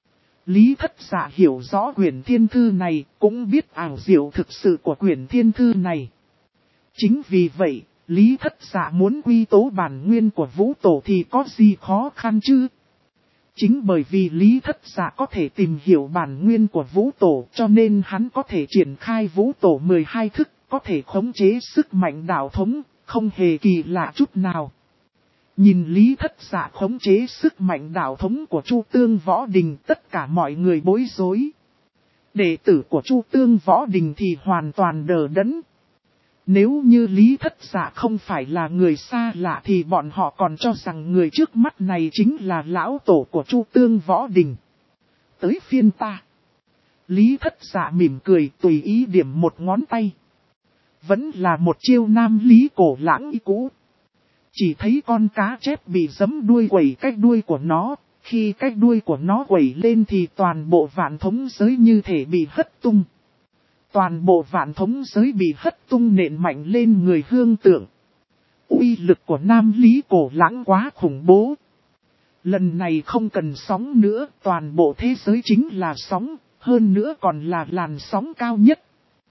Lý Thất Dạ hiểu rõ quyển thiên thư này, cũng biết ảo diệu thực sự của quyển thiên thư này. Chính vì vậy, Lý Thất Dạ muốn quy tố bản nguyên của vũ tổ thì có gì khó khăn chứ? Chính bởi vì Lý Thất Dạ có thể tìm hiểu bản nguyên của vũ tổ cho nên hắn có thể triển khai vũ tổ 12 thức, có thể khống chế sức mạnh đạo thống, không hề kỳ lạ chút nào. Nhìn Lý Thất Dạ khống chế sức mạnh đạo thống của Chu Tương Võ Đình, tất cả mọi người bối rối. Đệ tử của Chu Tương Võ Đình thì hoàn toàn đờ đẫn. Nếu như Lý Thất Dạ không phải là người xa lạ thì bọn họ còn cho rằng người trước mắt này chính là lão tổ của Chu Tương Võ Đình. Tới phiên ta. Lý Thất Dạ mỉm cười tùy ý điểm một ngón tay. Vẫn là một chiêu nam lý cổ lãng ý cũ. Chỉ thấy con cá chép bị giẫm đuôi quẩy cách đuôi của nó, khi cách đuôi của nó quẩy lên thì toàn bộ vạn thống giới như thể bị hất tung. Toàn bộ vạn thống giới bị hất tung nện mạnh lên người Hương Tượng. Uy lực của nam lý cổ lãng quá khủng bố. Lần này không cần sóng nữa, toàn bộ thế giới chính là sóng, hơn nữa còn là làn sóng cao nhất.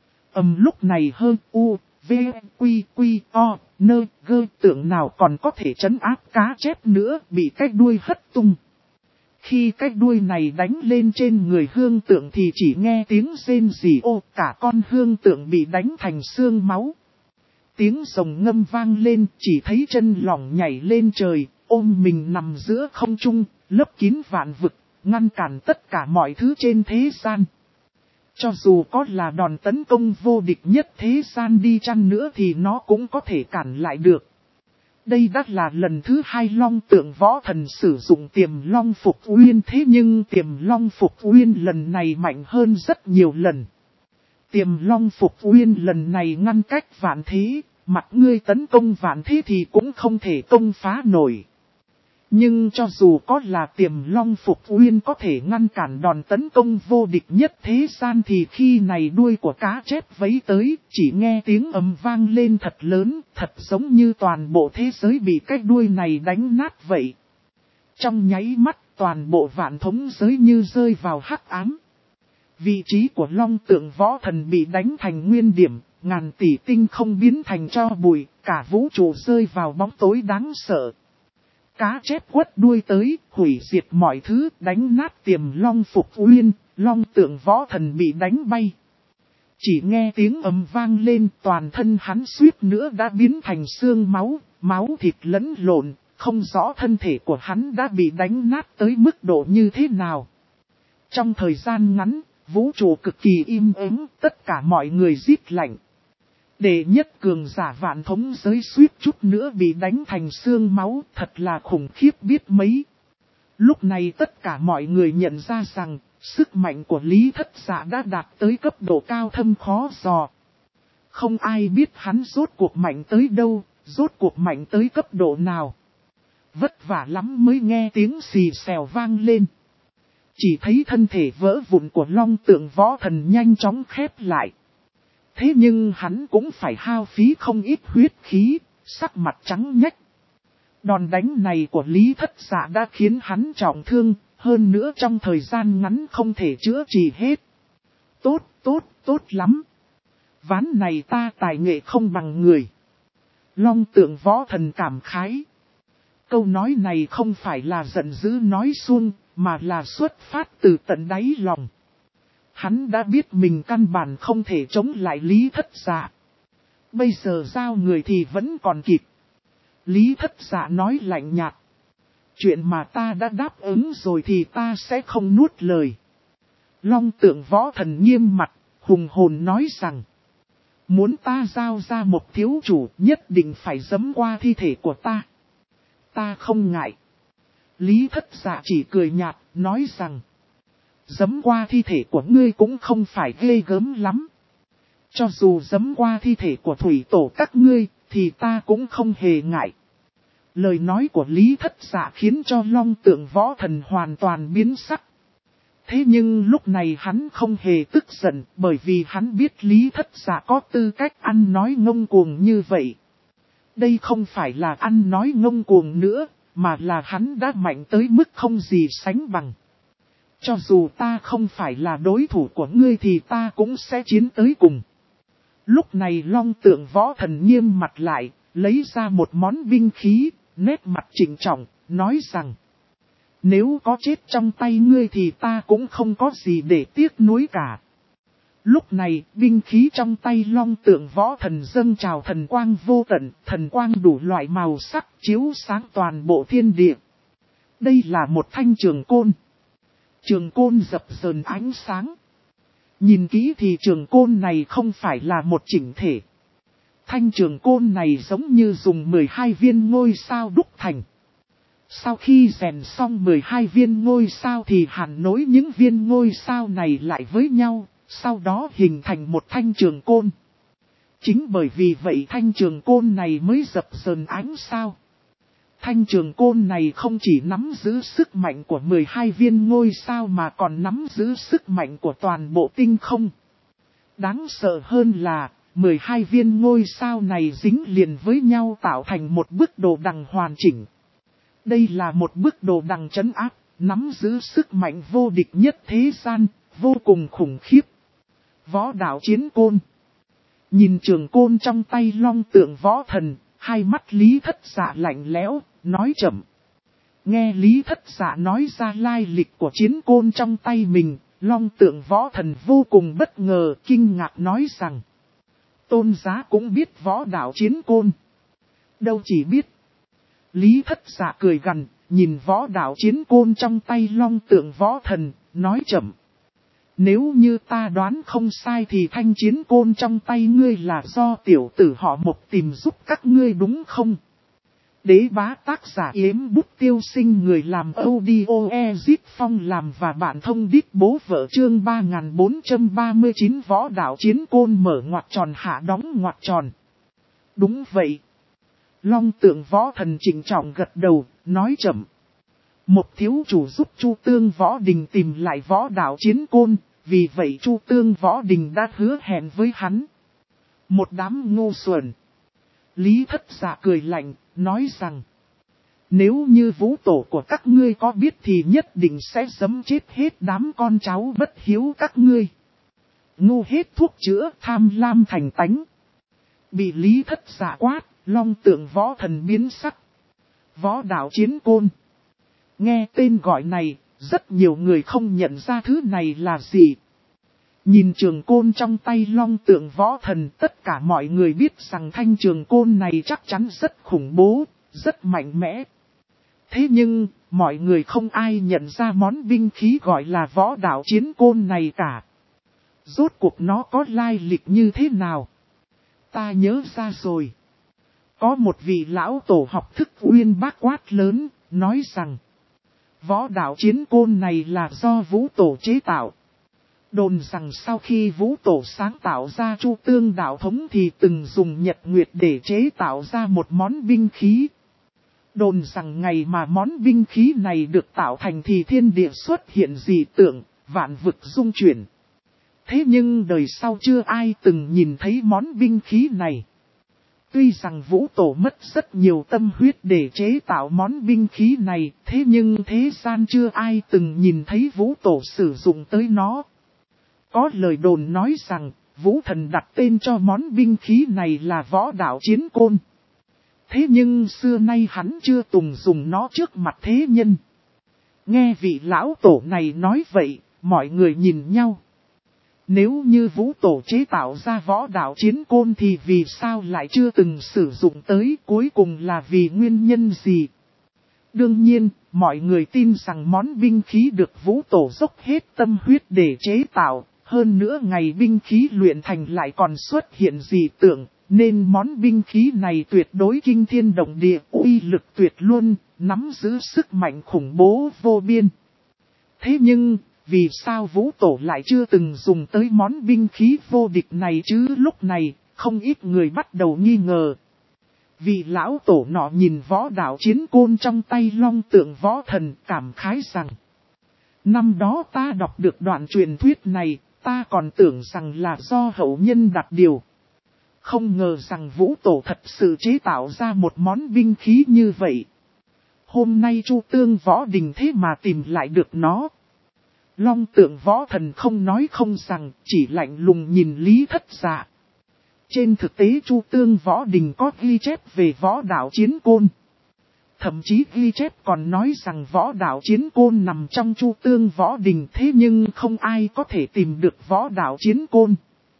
Lúc này hơn U, V, Quy, Quy, O, Nơ, Gơ tượng nào còn có thể trấn áp cá chép nữa bị cái đuôi hất tung. Khi cái đuôi này đánh lên trên người Hương Tượng thì chỉ nghe tiếng rên rỉ cả con Hương Tượng bị đánh thành xương máu. Tiếng rồng ngâm vang lên chỉ thấy chân lỏng nhảy lên trời, ôm mình nằm giữa không trung, lấp kín vạn vực, ngăn cản tất cả mọi thứ trên thế gian. Cho dù có là đòn tấn công vô địch nhất thế gian đi chăng nữa thì nó cũng có thể cản lại được. Đây đã là lần thứ 2 Long Tượng Võ Thần sử dụng Tiềm Long Phục Uyên, thế nhưng Tiềm Long Phục Uyên lần này mạnh hơn rất nhiều lần. Tiềm Long Phục Uyên lần này ngăn cách vạn thế, mặc ngươi tấn công vạn thế thì cũng không thể công phá nổi. Nhưng cho dù có là Tiềm Long Phục Uyên có thể ngăn cản đòn tấn công vô địch nhất thế gian thì khi này đuôi của cá chép vấy tới, chỉ nghe tiếng ầm vang lên thật lớn, thật giống như toàn bộ thế giới bị cái đuôi này đánh nát vậy. Trong nháy mắt, toàn bộ vạn thống giới như rơi vào hắc ám. Vị trí của Long Tượng Võ Thần bị đánh thành nguyên điểm, ngàn tỷ tinh không biến thành tro bụi, cả vũ trụ rơi vào bóng tối đáng sợ. Cá chép quất đuôi tới, hủy diệt mọi thứ, đánh nát Tiềm Long Phục Uyên, Long Tượng Võ Thần bị đánh bay. Chỉ nghe tiếng ầm vang lên, toàn thân hắn suýt nữa đã biến thành xương máu, máu thịt lẫn lộn, không rõ thân thể của hắn đã bị đánh nát tới mức độ như thế nào. Trong thời gian ngắn, vũ trụ cực kỳ im ắng, tất cả mọi người rít lạnh. Đệ nhất cường giả vạn thống giới suýt chút nữa bị đánh thành xương máu, thật là khủng khiếp biết mấy. Lúc này tất cả mọi người nhận ra rằng, sức mạnh của Lý Thất Dạ đã đạt tới cấp độ cao thâm khó dò. Không ai biết hắn rốt cuộc mạnh tới đâu, rốt cuộc mạnh tới cấp độ nào. Vất vả lắm mới nghe tiếng xì xèo vang lên. Chỉ thấy thân thể vỡ vụn của Long Tượng Võ Thần nhanh chóng khép lại. Thế nhưng hắn cũng phải hao phí không ít huyết khí, sắc mặt trắng nhách. Đòn đánh này của Lý Thất Dạ đã khiến hắn trọng thương, hơn nữa trong thời gian ngắn không thể chữa trị hết. Tốt lắm. Ván này ta tài nghệ không bằng người. Long Tượng Võ Thần cảm khái. Câu nói này không phải là giận dữ nói suông, mà là xuất phát từ tận đáy lòng. Hắn đã biết mình căn bản không thể chống lại Lý Thất Dạ. Bây giờ giao người thì vẫn còn kịp. Lý Thất Dạ nói lạnh nhạt. Chuyện mà ta đã đáp ứng rồi thì ta sẽ không nuốt lời. Long Tượng Võ Thần nghiêm mặt, hùng hồn nói rằng. Muốn ta giao ra một thiếu chủ nhất định phải giẫm qua thi thể của ta. Ta không ngại. Lý Thất Dạ chỉ cười nhạt, nói rằng. Giẫm qua thi thể của ngươi cũng không phải ghê gớm lắm. Cho dù giẫm qua thi thể của thủy tổ các ngươi, thì ta cũng không hề ngại. Lời nói của Lý Thất Dạ khiến cho Long Tượng Võ Thần hoàn toàn biến sắc. Thế nhưng lúc này hắn không hề tức giận, bởi vì hắn biết Lý Thất Dạ có tư cách ăn nói ngông cuồng như vậy. Đây không phải là ăn nói ngông cuồng nữa, mà là hắn đã mạnh tới mức không gì sánh bằng. Cho dù ta không phải là đối thủ của ngươi thì ta cũng sẽ chiến tới cùng. Lúc này Long Tượng Võ Thần nghiêm mặt lại, lấy ra một món binh khí, nét mặt trịnh trọng, nói rằng. Nếu có chết trong tay ngươi thì ta cũng không có gì để tiếc nuối cả. Lúc này, binh khí trong tay Long Tượng Võ Thần dâng trào thần quang vô tận, thần quang đủ loại màu sắc chiếu sáng toàn bộ thiên địa. Đây là một thanh trường côn. Trường côn dập dờn ánh sáng. Nhìn kỹ thì trường côn này không phải là một chỉnh thể. Thanh trường côn này giống như dùng 12 viên ngôi sao đúc thành. Sau khi rèn xong 12 viên ngôi sao thì hàn nối những viên ngôi sao này lại với nhau, sau đó hình thành một thanh trường côn. Chính bởi vì vậy thanh trường côn này mới dập dờn ánh sao. Thanh trường côn này không chỉ nắm giữ sức mạnh của 12 viên ngôi sao mà còn nắm giữ sức mạnh của toàn bộ tinh không. Đáng sợ hơn là 12 viên ngôi sao này dính liền với nhau tạo thành một bức đồ đằng hoàn chỉnh. Đây là một bức đồ đằng trấn áp, nắm giữ sức mạnh vô địch nhất thế gian, vô cùng khủng khiếp. Võ đạo chiến côn. Nhìn trường côn trong tay Long Tượng Võ Thần, hai mắt Lý Thất Dạ lạnh lẽo, nói chậm. Nghe Lý Thất Dạ nói ra lai lịch của chiến côn trong tay mình, Long Tượng Võ Thần vô cùng bất ngờ, kinh ngạc nói rằng. Tôn giá cũng biết võ đạo chiến côn. Đâu chỉ biết. Lý Thất Dạ cười gằn, nhìn võ đạo chiến côn trong tay Long Tượng Võ Thần, nói chậm. Nếu như ta đoán không sai thì thanh chiến côn trong tay ngươi là do tiểu tử họ Mộc tìm giúp các ngươi đúng không? Đế bá tác giả Yếm Bút Tiêu Sinh, người làm audio Ezit Phong làm và bạn thông đít bố vợ chương 3439 võ đạo chiến côn mở ngoặc tròn hạ đóng ngoặc tròn. Đúng vậy. Long Tượng Võ Thần trịnh trọng gật đầu, nói chậm. Một thiếu chủ giúp Chu Tương Võ Đình tìm lại võ đạo chiến côn, vì vậy Chu Tương Võ Đình đã hứa hẹn với hắn. Một đám ngu xuẩn. Lý Thất Dạ cười lạnh, nói rằng. Nếu như vũ tổ của các ngươi có biết thì nhất định sẽ giẫm chết hết đám con cháu bất hiếu các ngươi. Ngu hết thuốc chữa, tham lam thành tánh. Bị Lý Thất Dạ quát, Long Tượng Võ Thần biến sắc. Võ đạo chiến côn. Nghe tên gọi này, rất nhiều người không nhận ra thứ này là gì. Nhìn trường côn trong tay Long Tượng Võ Thần, tất cả mọi người biết rằng thanh trường côn này chắc chắn rất khủng bố, rất mạnh mẽ. Thế nhưng, mọi người không ai nhận ra món binh khí gọi là võ đạo chiến côn này cả. Rốt cuộc nó có lai lịch như thế nào? Ta nhớ ra rồi. Có một vị lão tổ học thức uyên bác quát lớn, nói rằng võ đạo chiến côn này là do vũ tổ chế tạo. Đồn rằng sau khi vũ tổ sáng tạo ra Chu Tương đạo thống thì từng dùng nhật nguyệt để chế tạo ra một món binh khí. Đồn rằng ngày mà món binh khí này được tạo thành thì thiên địa xuất hiện dị tượng, vạn vực rung chuyển. Thế nhưng đời sau chưa ai từng nhìn thấy món binh khí này. Tuy rằng vũ tổ mất rất nhiều tâm huyết để chế tạo món binh khí này, thế nhưng thế gian chưa ai từng nhìn thấy vũ tổ sử dụng tới nó. Có lời đồn nói rằng, vũ thần đặt tên cho món binh khí này là võ đạo chiến côn. Thế nhưng xưa nay hắn chưa từng dùng nó trước mặt thế nhân. Nghe vị lão tổ này nói vậy, mọi người nhìn nhau. Nếu như vũ tổ chế tạo ra võ đạo chiến côn thì vì sao lại chưa từng sử dụng tới, cuối cùng là vì nguyên nhân gì? Đương nhiên, mọi người tin rằng món binh khí được vũ tổ dốc hết tâm huyết để chế tạo, hơn nữa ngày binh khí luyện thành lại còn xuất hiện dị tượng, Nên món binh khí này tuyệt đối kinh thiên động địa, uy lực tuyệt luân, nắm giữ sức mạnh khủng bố vô biên. Thế nhưng, vì sao Vũ Tổ lại chưa từng dùng tới món binh khí vô địch này chứ? Lúc này, không ít người bắt đầu nghi ngờ. Vị lão tổ nọ nhìn võ đạo chiến côn trong tay Long Tượng Võ Thần, cảm khái rằng: năm đó ta đọc được đoạn truyền thuyết này, ta còn tưởng rằng là do hậu nhân đặt điều. Không ngờ rằng Vũ Tổ thật sự chế tạo ra một món binh khí như vậy. Hôm nay Chu Tương Võ Đình thế mà tìm lại được nó. Long Tượng Võ Thần không nói không rằng, chỉ lạnh lùng nhìn Lý Thất Dạ. Trên thực tế Chu Tương Võ Đình có ghi chép về võ đạo chiến côn. Thậm chí ghi chép còn nói rằng võ đạo chiến côn nằm trong Chu Tương Võ Đình, thế nhưng không ai có thể tìm được võ đạo chiến côn.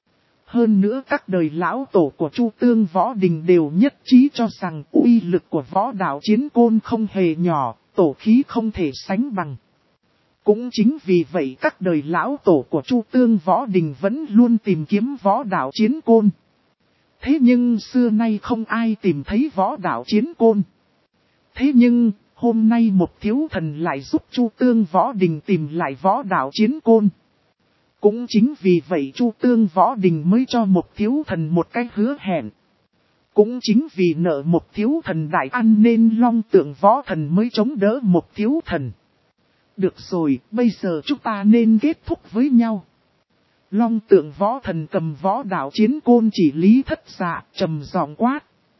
Hơn nữa các đời lão tổ của Chu Tương Võ Đình đều nhất trí cho rằng uy lực của võ đạo chiến côn không hề nhỏ, tổ khí không thể sánh bằng. Cũng chính vì vậy các đời lão tổ của Chu Tương Võ Đình vẫn luôn tìm kiếm võ đạo chiến côn. Thế nhưng xưa nay không ai tìm thấy võ đạo chiến côn. Thế nhưng, hôm nay một thiếu thần lại giúp Chu Tương Võ Đình tìm lại võ đạo chiến côn. Cũng chính vì vậy Chu Tương Võ Đình mới cho một thiếu thần một cái hứa hẹn. Cũng chính vì nợ một thiếu thần đại ăn nên Long Tượng Võ Thần mới chống đỡ một thiếu thần. Được rồi, bây giờ chúng ta nên kết thúc với nhau. Long Tượng Võ Thần cầm võ đạo chiến côn chỉ Lý Thất Dạ, trầm giọng quát.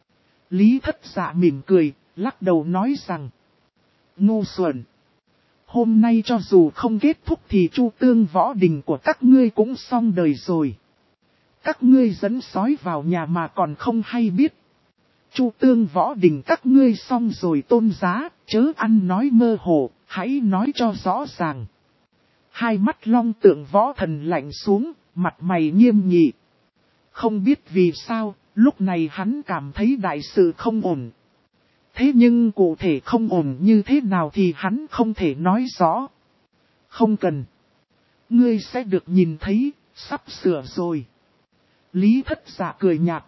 Lý Thất Dạ mỉm cười, lắc đầu nói rằng: ngu xuẩn. Hôm nay cho dù không kết thúc thì Chu Tương Võ Đình của các ngươi cũng xong đời rồi. Các ngươi dẫn sói vào nhà mà còn không hay biết. Chu Tương Võ Đình các ngươi xong rồi tôn giá, chớ ăn nói mơ hồ, hãy nói cho rõ ràng. Hai mắt Long Tượng Võ Thần lạnh xuống, mặt mày nghiêm nghị. Không biết vì sao, lúc này hắn cảm thấy đại sự không ổn. Thế nhưng cụ thể không ổn như thế nào thì hắn không thể nói rõ. Không cần. Ngươi sẽ được nhìn thấy, sắp sửa rồi. Lý Thất Dạ cười nhạt.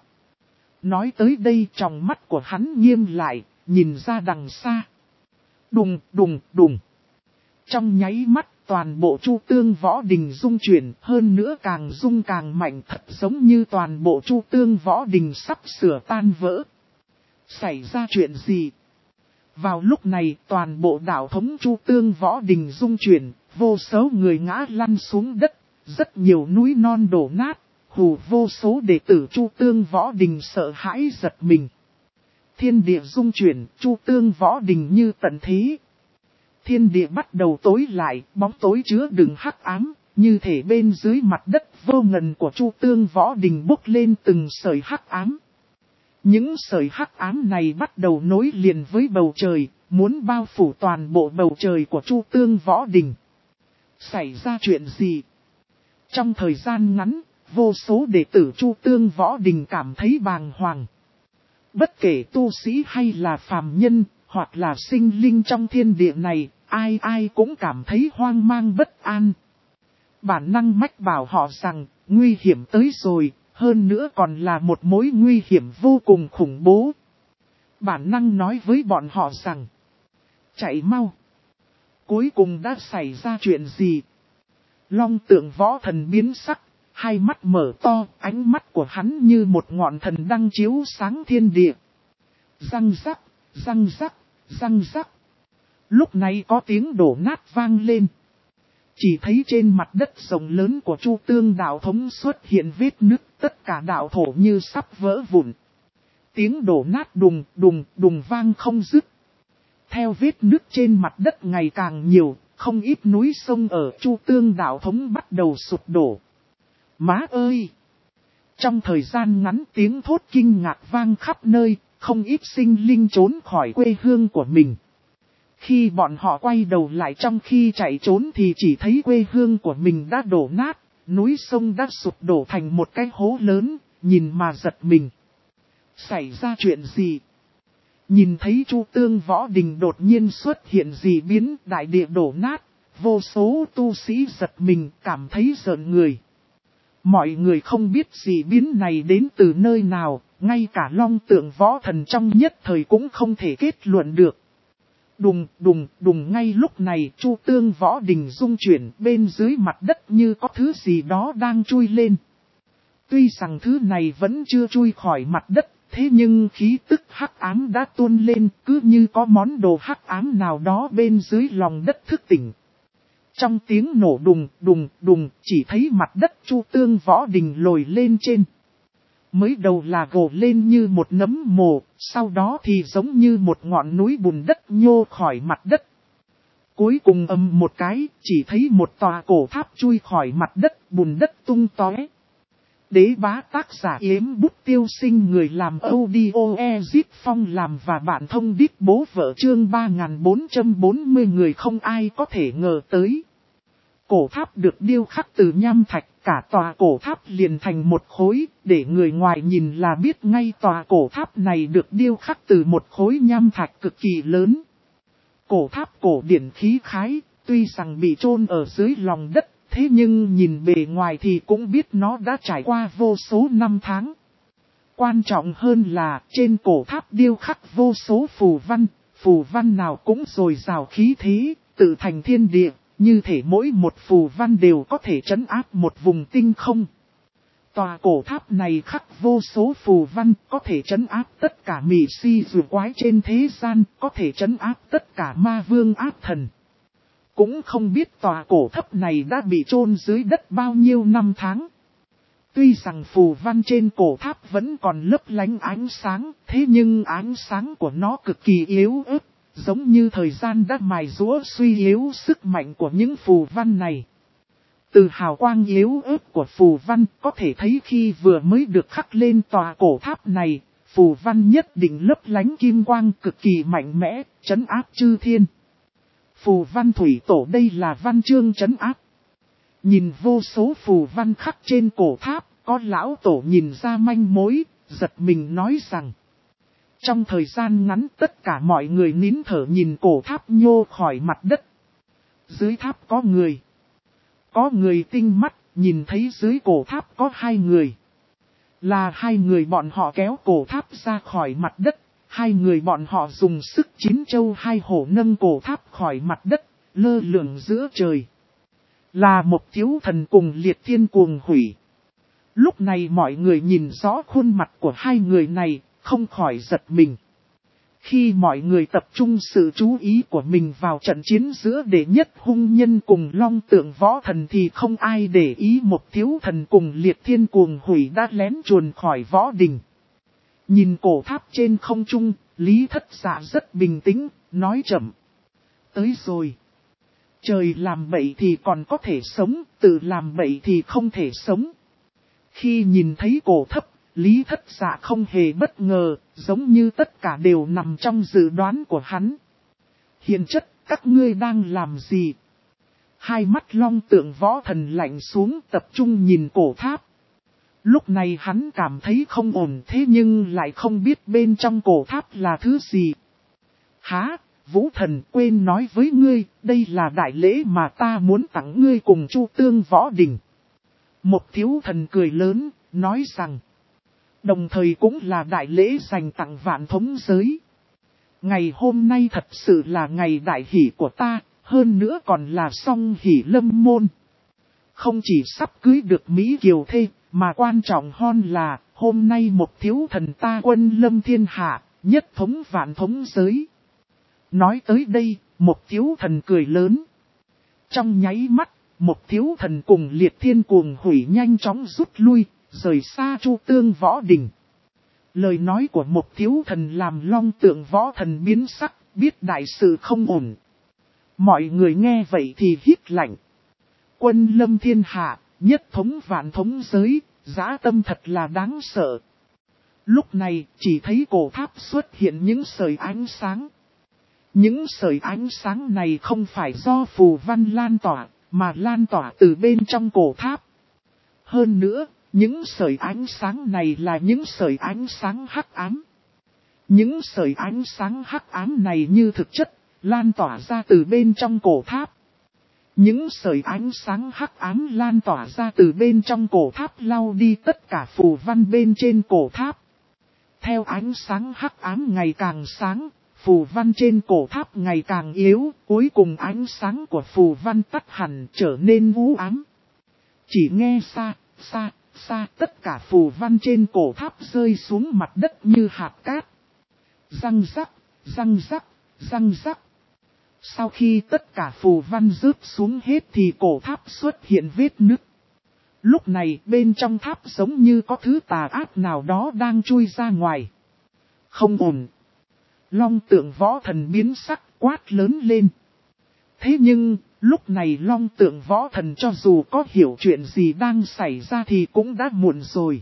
Nói tới đây trong mắt của hắn nghiêm lại, nhìn ra đằng xa. Đùng đùng đùng. Trong nháy mắt toàn bộ Chu Tương Võ Đình rung chuyển, hơn nữa càng rung càng mạnh, thật giống như toàn bộ Chu Tương Võ Đình sắp sửa tan vỡ. Xảy ra chuyện gì? Vào lúc này toàn bộ đạo thống Chu Tương Võ Đình rung chuyển, vô số người ngã lăn xuống đất, rất nhiều núi non đổ nát, hù vô số đệ tử Chu Tương Võ Đình sợ hãi giật mình. Thiên địa rung chuyển, Chu Tương Võ Đình như tận thế. Thiên địa bắt đầu tối lại, bóng tối chứa đựng hắc ám, như thể bên dưới mặt đất vô ngần của Chu Tương Võ Đình bốc lên từng sợi hắc ám. Những sợi hắc ám này bắt đầu nối liền với bầu trời, muốn bao phủ toàn bộ bầu trời của Chu Tương Võ Đình. Xảy ra chuyện gì? Trong thời gian ngắn, vô số đệ tử Chu Tương Võ Đình cảm thấy bàng hoàng. Bất kể tu sĩ hay là phàm nhân, hoặc là sinh linh trong thiên địa này, ai ai cũng cảm thấy hoang mang bất an. Bản năng mách bảo họ rằng, nguy hiểm tới rồi, hơn nữa còn là một mối nguy hiểm vô cùng khủng bố. Bản năng nói với bọn họ rằng, chạy mau. Cuối cùng đã xảy ra chuyện gì? Long Tượng Võ Thần biến sắc, hai mắt mở to, ánh mắt của hắn như một ngọn thần đang chiếu sáng thiên địa. Răng rắc, răng rắc, răng rắc. Lúc này có tiếng đổ nát vang lên. Chỉ thấy trên mặt đất rộng lớn của Chu Tương đạo thống xuất hiện vết nứt, tất cả đạo thổ như sắp vỡ vụn. Tiếng đổ nát đùng đùng đùng vang không dứt. Theo vết nứt trên mặt đất ngày càng nhiều, không ít núi sông ở Chu Tương đạo thống bắt đầu sụp đổ. Má ơi! Trong thời gian ngắn tiếng thốt kinh ngạc vang khắp nơi, không ít sinh linh trốn khỏi quê hương của mình. Khi bọn họ quay đầu lại trong khi chạy trốn thì chỉ thấy quê hương của mình đã đổ nát, núi sông đã sụp đổ thành một cái hố lớn, nhìn mà giật mình. Xảy ra chuyện gì? Nhìn thấy Chu Tương Võ Đình đột nhiên xuất hiện dị biến, đại địa đổ nát, vô số tu sĩ giật mình cảm thấy rợn người. Mọi người không biết dị biến này đến từ nơi nào, ngay cả Long Tượng Võ Thần trong nhất thời cũng không thể kết luận được. Đùng đùng đùng, ngay lúc này Chu Tương Võ Đình rung chuyển, bên dưới mặt đất như có thứ gì đó đang chui lên. Tuy rằng thứ này vẫn chưa chui khỏi mặt đất, thế nhưng khí tức hắc ám đã tuôn lên, cứ như có món đồ hắc ám nào đó bên dưới lòng đất thức tỉnh. Trong tiếng nổ đùng đùng đùng, chỉ thấy mặt đất Chu Tương Võ Đình lồi lên trên. Mới đầu là gồ lên như một nấm mồ, sau đó thì giống như một ngọn núi bùn đất nhô khỏi mặt đất. Cuối cùng ầm một cái, chỉ thấy một tòa cổ tháp chui khỏi mặt đất, bùn đất tung tóe. Đế Bá tác giả Yếm Bút Tiêu Sinh, người làm audio Ezip Phong làm và bạn thông đít bố vợ, chương 3440, người không ai có thể ngờ tới. Cổ tháp được điêu khắc từ nham thạch, cả tòa cổ tháp liền thành một khối, để người ngoài nhìn là biết ngay tòa cổ tháp này được điêu khắc từ một khối nham thạch cực kỳ lớn. Cổ tháp cổ điển khí khái, tuy rằng bị chôn ở dưới lòng đất, thế nhưng nhìn bề ngoài thì cũng biết nó đã trải qua vô số năm tháng. Quan trọng hơn là trên cổ tháp điêu khắc vô số phù văn nào cũng dồi dào khí thế, tự thành thiên địa, như thể mỗi một phù văn đều có thể trấn áp một vùng tinh không. Tòa cổ tháp này khắc vô số phù văn, có thể trấn áp tất cả mị si dù quái trên thế gian, có thể trấn áp tất cả ma vương ác thần. Cũng không biết tòa cổ tháp này đã bị chôn dưới đất bao nhiêu năm tháng. Tuy rằng phù văn trên cổ tháp vẫn còn lấp lánh ánh sáng, thế nhưng ánh sáng của nó cực kỳ yếu ớt, giống như thời gian đã mài giũa suy yếu sức mạnh của những phù văn này. Từ hào quang yếu ớt của phù văn có thể thấy khi vừa mới được khắc lên tòa cổ tháp này, phù văn nhất định lấp lánh kim quang cực kỳ mạnh mẽ, trấn áp chư thiên. Phù văn thủy tổ, đây là văn chương trấn áp. Nhìn vô số phù văn khắc trên cổ tháp, có lão tổ nhìn ra manh mối, giật mình nói rằng. Trong thời gian ngắn tất cả mọi người nín thở nhìn cổ tháp nhô khỏi mặt đất. Dưới tháp có người. Có người tinh mắt, nhìn thấy dưới cổ tháp có hai người. Là hai người bọn họ kéo cổ tháp ra khỏi mặt đất. Hai người bọn họ dùng sức chín châu hai hổ nâng cổ tháp khỏi mặt đất, lơ lửng giữa trời. Là một thiếu thần cùng liệt thiên cuồng hủy. Lúc này mọi người nhìn rõ khuôn mặt của hai người này, không khỏi giật mình. Khi mọi người tập trung sự chú ý của mình vào trận chiến giữa đệ nhất hung nhân cùng Long Tượng Võ Thần thì không ai để ý một thiếu thần cùng liệt thiên cuồng hủy đã lén chuồn khỏi võ đình. Nhìn cổ tháp trên không trung, Lý Thất Dạ rất bình tĩnh, nói chậm. Tới rồi. Trời làm bậy thì còn có thể sống, tự làm bậy thì không thể sống. Khi nhìn thấy cổ tháp, Lý Thất Dạ không hề bất ngờ, giống như tất cả đều nằm trong dự đoán của hắn. Hiền chất, các ngươi đang làm gì? Hai mắt Long Tượng Võ Thần lạnh xuống, tập trung nhìn cổ tháp. Lúc này hắn cảm thấy không ổn, thế nhưng lại không biết bên trong cổ tháp là thứ gì. Hả, Vũ Thần, quên nói với ngươi, đây là đại lễ mà ta muốn tặng ngươi cùng Chu Tương Võ Đình. Một thiếu thần cười lớn, nói rằng. Đồng thời cũng là đại lễ dành tặng vạn thống giới. Ngày hôm nay thật sự là ngày đại hỷ của ta, hơn nữa còn là song hỷ lâm môn. Không chỉ sắp cưới được Mỹ Kiều thê, mà quan trọng hơn là hôm nay một thiếu thần ta quân lâm thiên hạ, nhất thống vạn thống giới. Nói tới đây, một thiếu thần cười lớn. Trong nháy mắt, một thiếu thần cùng liệt thiên cuồng hủy nhanh chóng rút lui, rời xa Chu Tương Võ Đình. Lời nói của một thiếu thần làm Long Tượng Võ Thần biến sắc, biết đại sự không ổn. Mọi người nghe vậy thì hít lạnh. Quân lâm thiên hạ, nhất thống vạn thống giới, dã tâm thật là đáng sợ. Lúc này chỉ thấy cổ tháp xuất hiện những sợi ánh sáng. Những sợi ánh sáng này không phải do phù văn lan tỏa, mà lan tỏa từ bên trong cổ tháp. Hơn nữa, những sợi ánh sáng này là những sợi ánh sáng hắc ám. Những sợi ánh sáng hắc ám này như thực chất, lan tỏa ra từ bên trong cổ tháp. Những sợi ánh sáng hắc ám lan tỏa ra từ bên trong cổ tháp lau đi tất cả phù văn bên trên cổ tháp. theo ánh sáng hắc ám ngày càng sáng, phù văn trên cổ tháp ngày càng yếu, cuối cùng ánh sáng của phù văn tắt hẳn trở nên u ám. Chỉ nghe xa, xa, xa tất cả phù văn trên cổ tháp rơi xuống mặt đất như hạt cát. Răng rắc, răng rắc, răng rắc. Sau khi tất cả phù văn rớt xuống hết thì cổ tháp xuất hiện vết nứt. Lúc này bên trong tháp giống như có thứ tà ác nào đó đang chui ra ngoài. Không ổn. Long Tượng Võ Thần biến sắc quát lớn lên. Thế nhưng, lúc này Long Tượng Võ Thần cho dù có hiểu chuyện gì đang xảy ra thì cũng đã muộn rồi.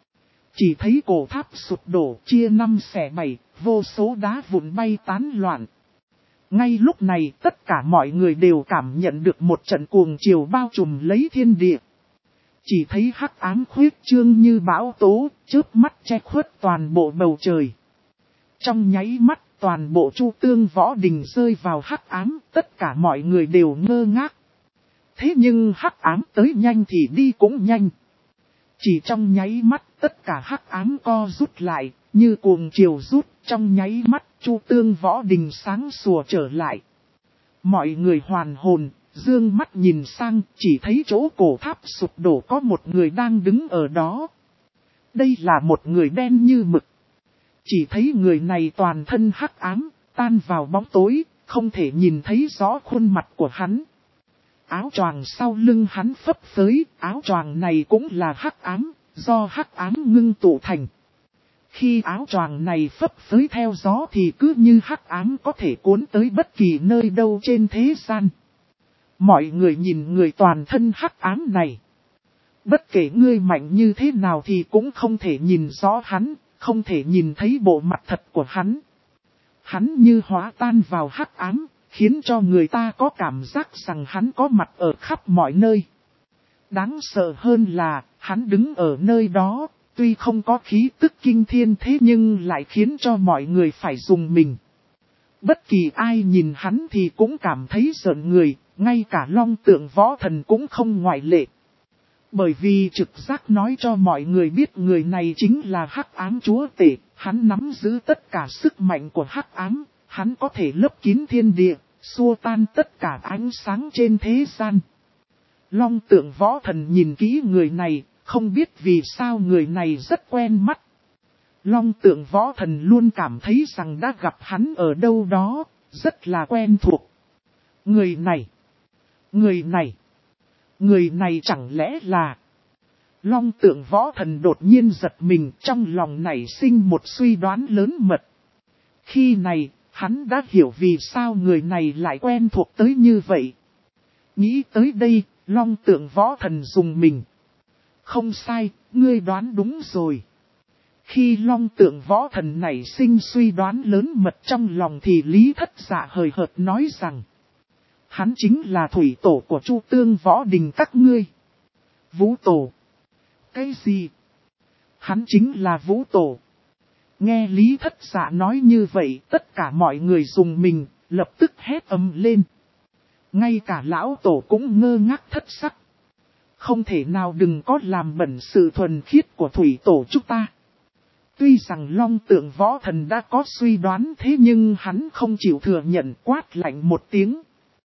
Chỉ thấy cổ tháp sụp đổ chia 5 xẻ 7, vô số đá vụn bay tán loạn. Ngay lúc này tất cả mọi người đều cảm nhận được một trận cuồng chiều bao trùm lấy thiên địa. Chỉ thấy hắc ám khuyết trương như bão tố, chớp mắt che khuất toàn bộ bầu trời. Trong nháy mắt toàn bộ Chu Tương Võ Đình rơi vào hắc ám, tất cả mọi người đều ngơ ngác. Thế nhưng hắc ám tới nhanh thì đi cũng nhanh. Chỉ trong nháy mắt tất cả hắc ám co rút lại, như cuồng chiều rút, trong nháy mắt Chu Tương Võ Đình sáng sủa trở lại. Mọi người hoàn hồn, dương mắt nhìn sang, chỉ thấy chỗ cổ tháp sụp đổ có một người đang đứng ở đó. Đây là một người đen như mực. Chỉ thấy người này toàn thân hắc ám, tan vào bóng tối, không thể nhìn thấy rõ khuôn mặt của hắn. Áo choàng sau lưng hắn phấp phới, áo choàng này cũng là hắc ám, do hắc ám ngưng tụ thành. Khi áo choàng này phấp phới theo gió thì cứ như hắc ám có thể cuốn tới bất kỳ nơi đâu trên thế gian. Mọi người nhìn người toàn thân hắc ám này. Bất kể ngươi mạnh như thế nào thì cũng không thể nhìn rõ hắn, không thể nhìn thấy bộ mặt thật của hắn. Hắn như hóa tan vào hắc ám, khiến cho người ta có cảm giác rằng hắn có mặt ở khắp mọi nơi. Đáng sợ hơn là, hắn đứng ở nơi đó, tuy không có khí tức kinh thiên thế nhưng lại khiến cho mọi người phải rùng mình. Bất kỳ ai nhìn hắn thì cũng cảm thấy rợn người, ngay cả Long Tượng Võ Thần cũng không ngoại lệ. Bởi vì trực giác nói cho mọi người biết người này chính là hắc ám chúa tể, hắn nắm giữ tất cả sức mạnh của hắc ám, hắn có thể lấp kín thiên địa, xua tan tất cả ánh sáng trên thế gian. Long Tượng Võ Thần nhìn kỹ người này, không biết vì sao người này rất quen mắt. Long Tượng Võ Thần luôn cảm thấy rằng đã gặp hắn ở đâu đó, rất là quen thuộc. Người này chẳng lẽ là... Long Tượng Võ Thần đột nhiên giật mình, trong lòng nảy sinh một suy đoán lớn mật. Khi này, hắn đã hiểu vì sao người này lại quen thuộc tới như vậy. Nghĩ tới đây, Long Tượng Võ Thần rùng mình. Không sai, ngươi đoán đúng rồi. Khi Long Tượng Võ Thần nảy sinh suy đoán lớn mật trong lòng thì Lý Thất Dạ hời hợt nói rằng. Hắn chính là thủy tổ của Chu Tương Võ Đình các ngươi. Vũ tổ. Cái gì? Hắn chính là Vũ tổ. Nghe Lý Thất Dạ nói như vậy, tất cả mọi người rùng mình, lập tức hét ầm lên. Ngay cả lão tổ cũng ngơ ngác thất sắc. Không thể nào đừng có làm bẩn sự thuần khiết của thủy tổ chúng ta. Tuy rằng Long Tượng Võ Thần đã có suy đoán thế nhưng hắn không chịu thừa nhận, quát lạnh một tiếng.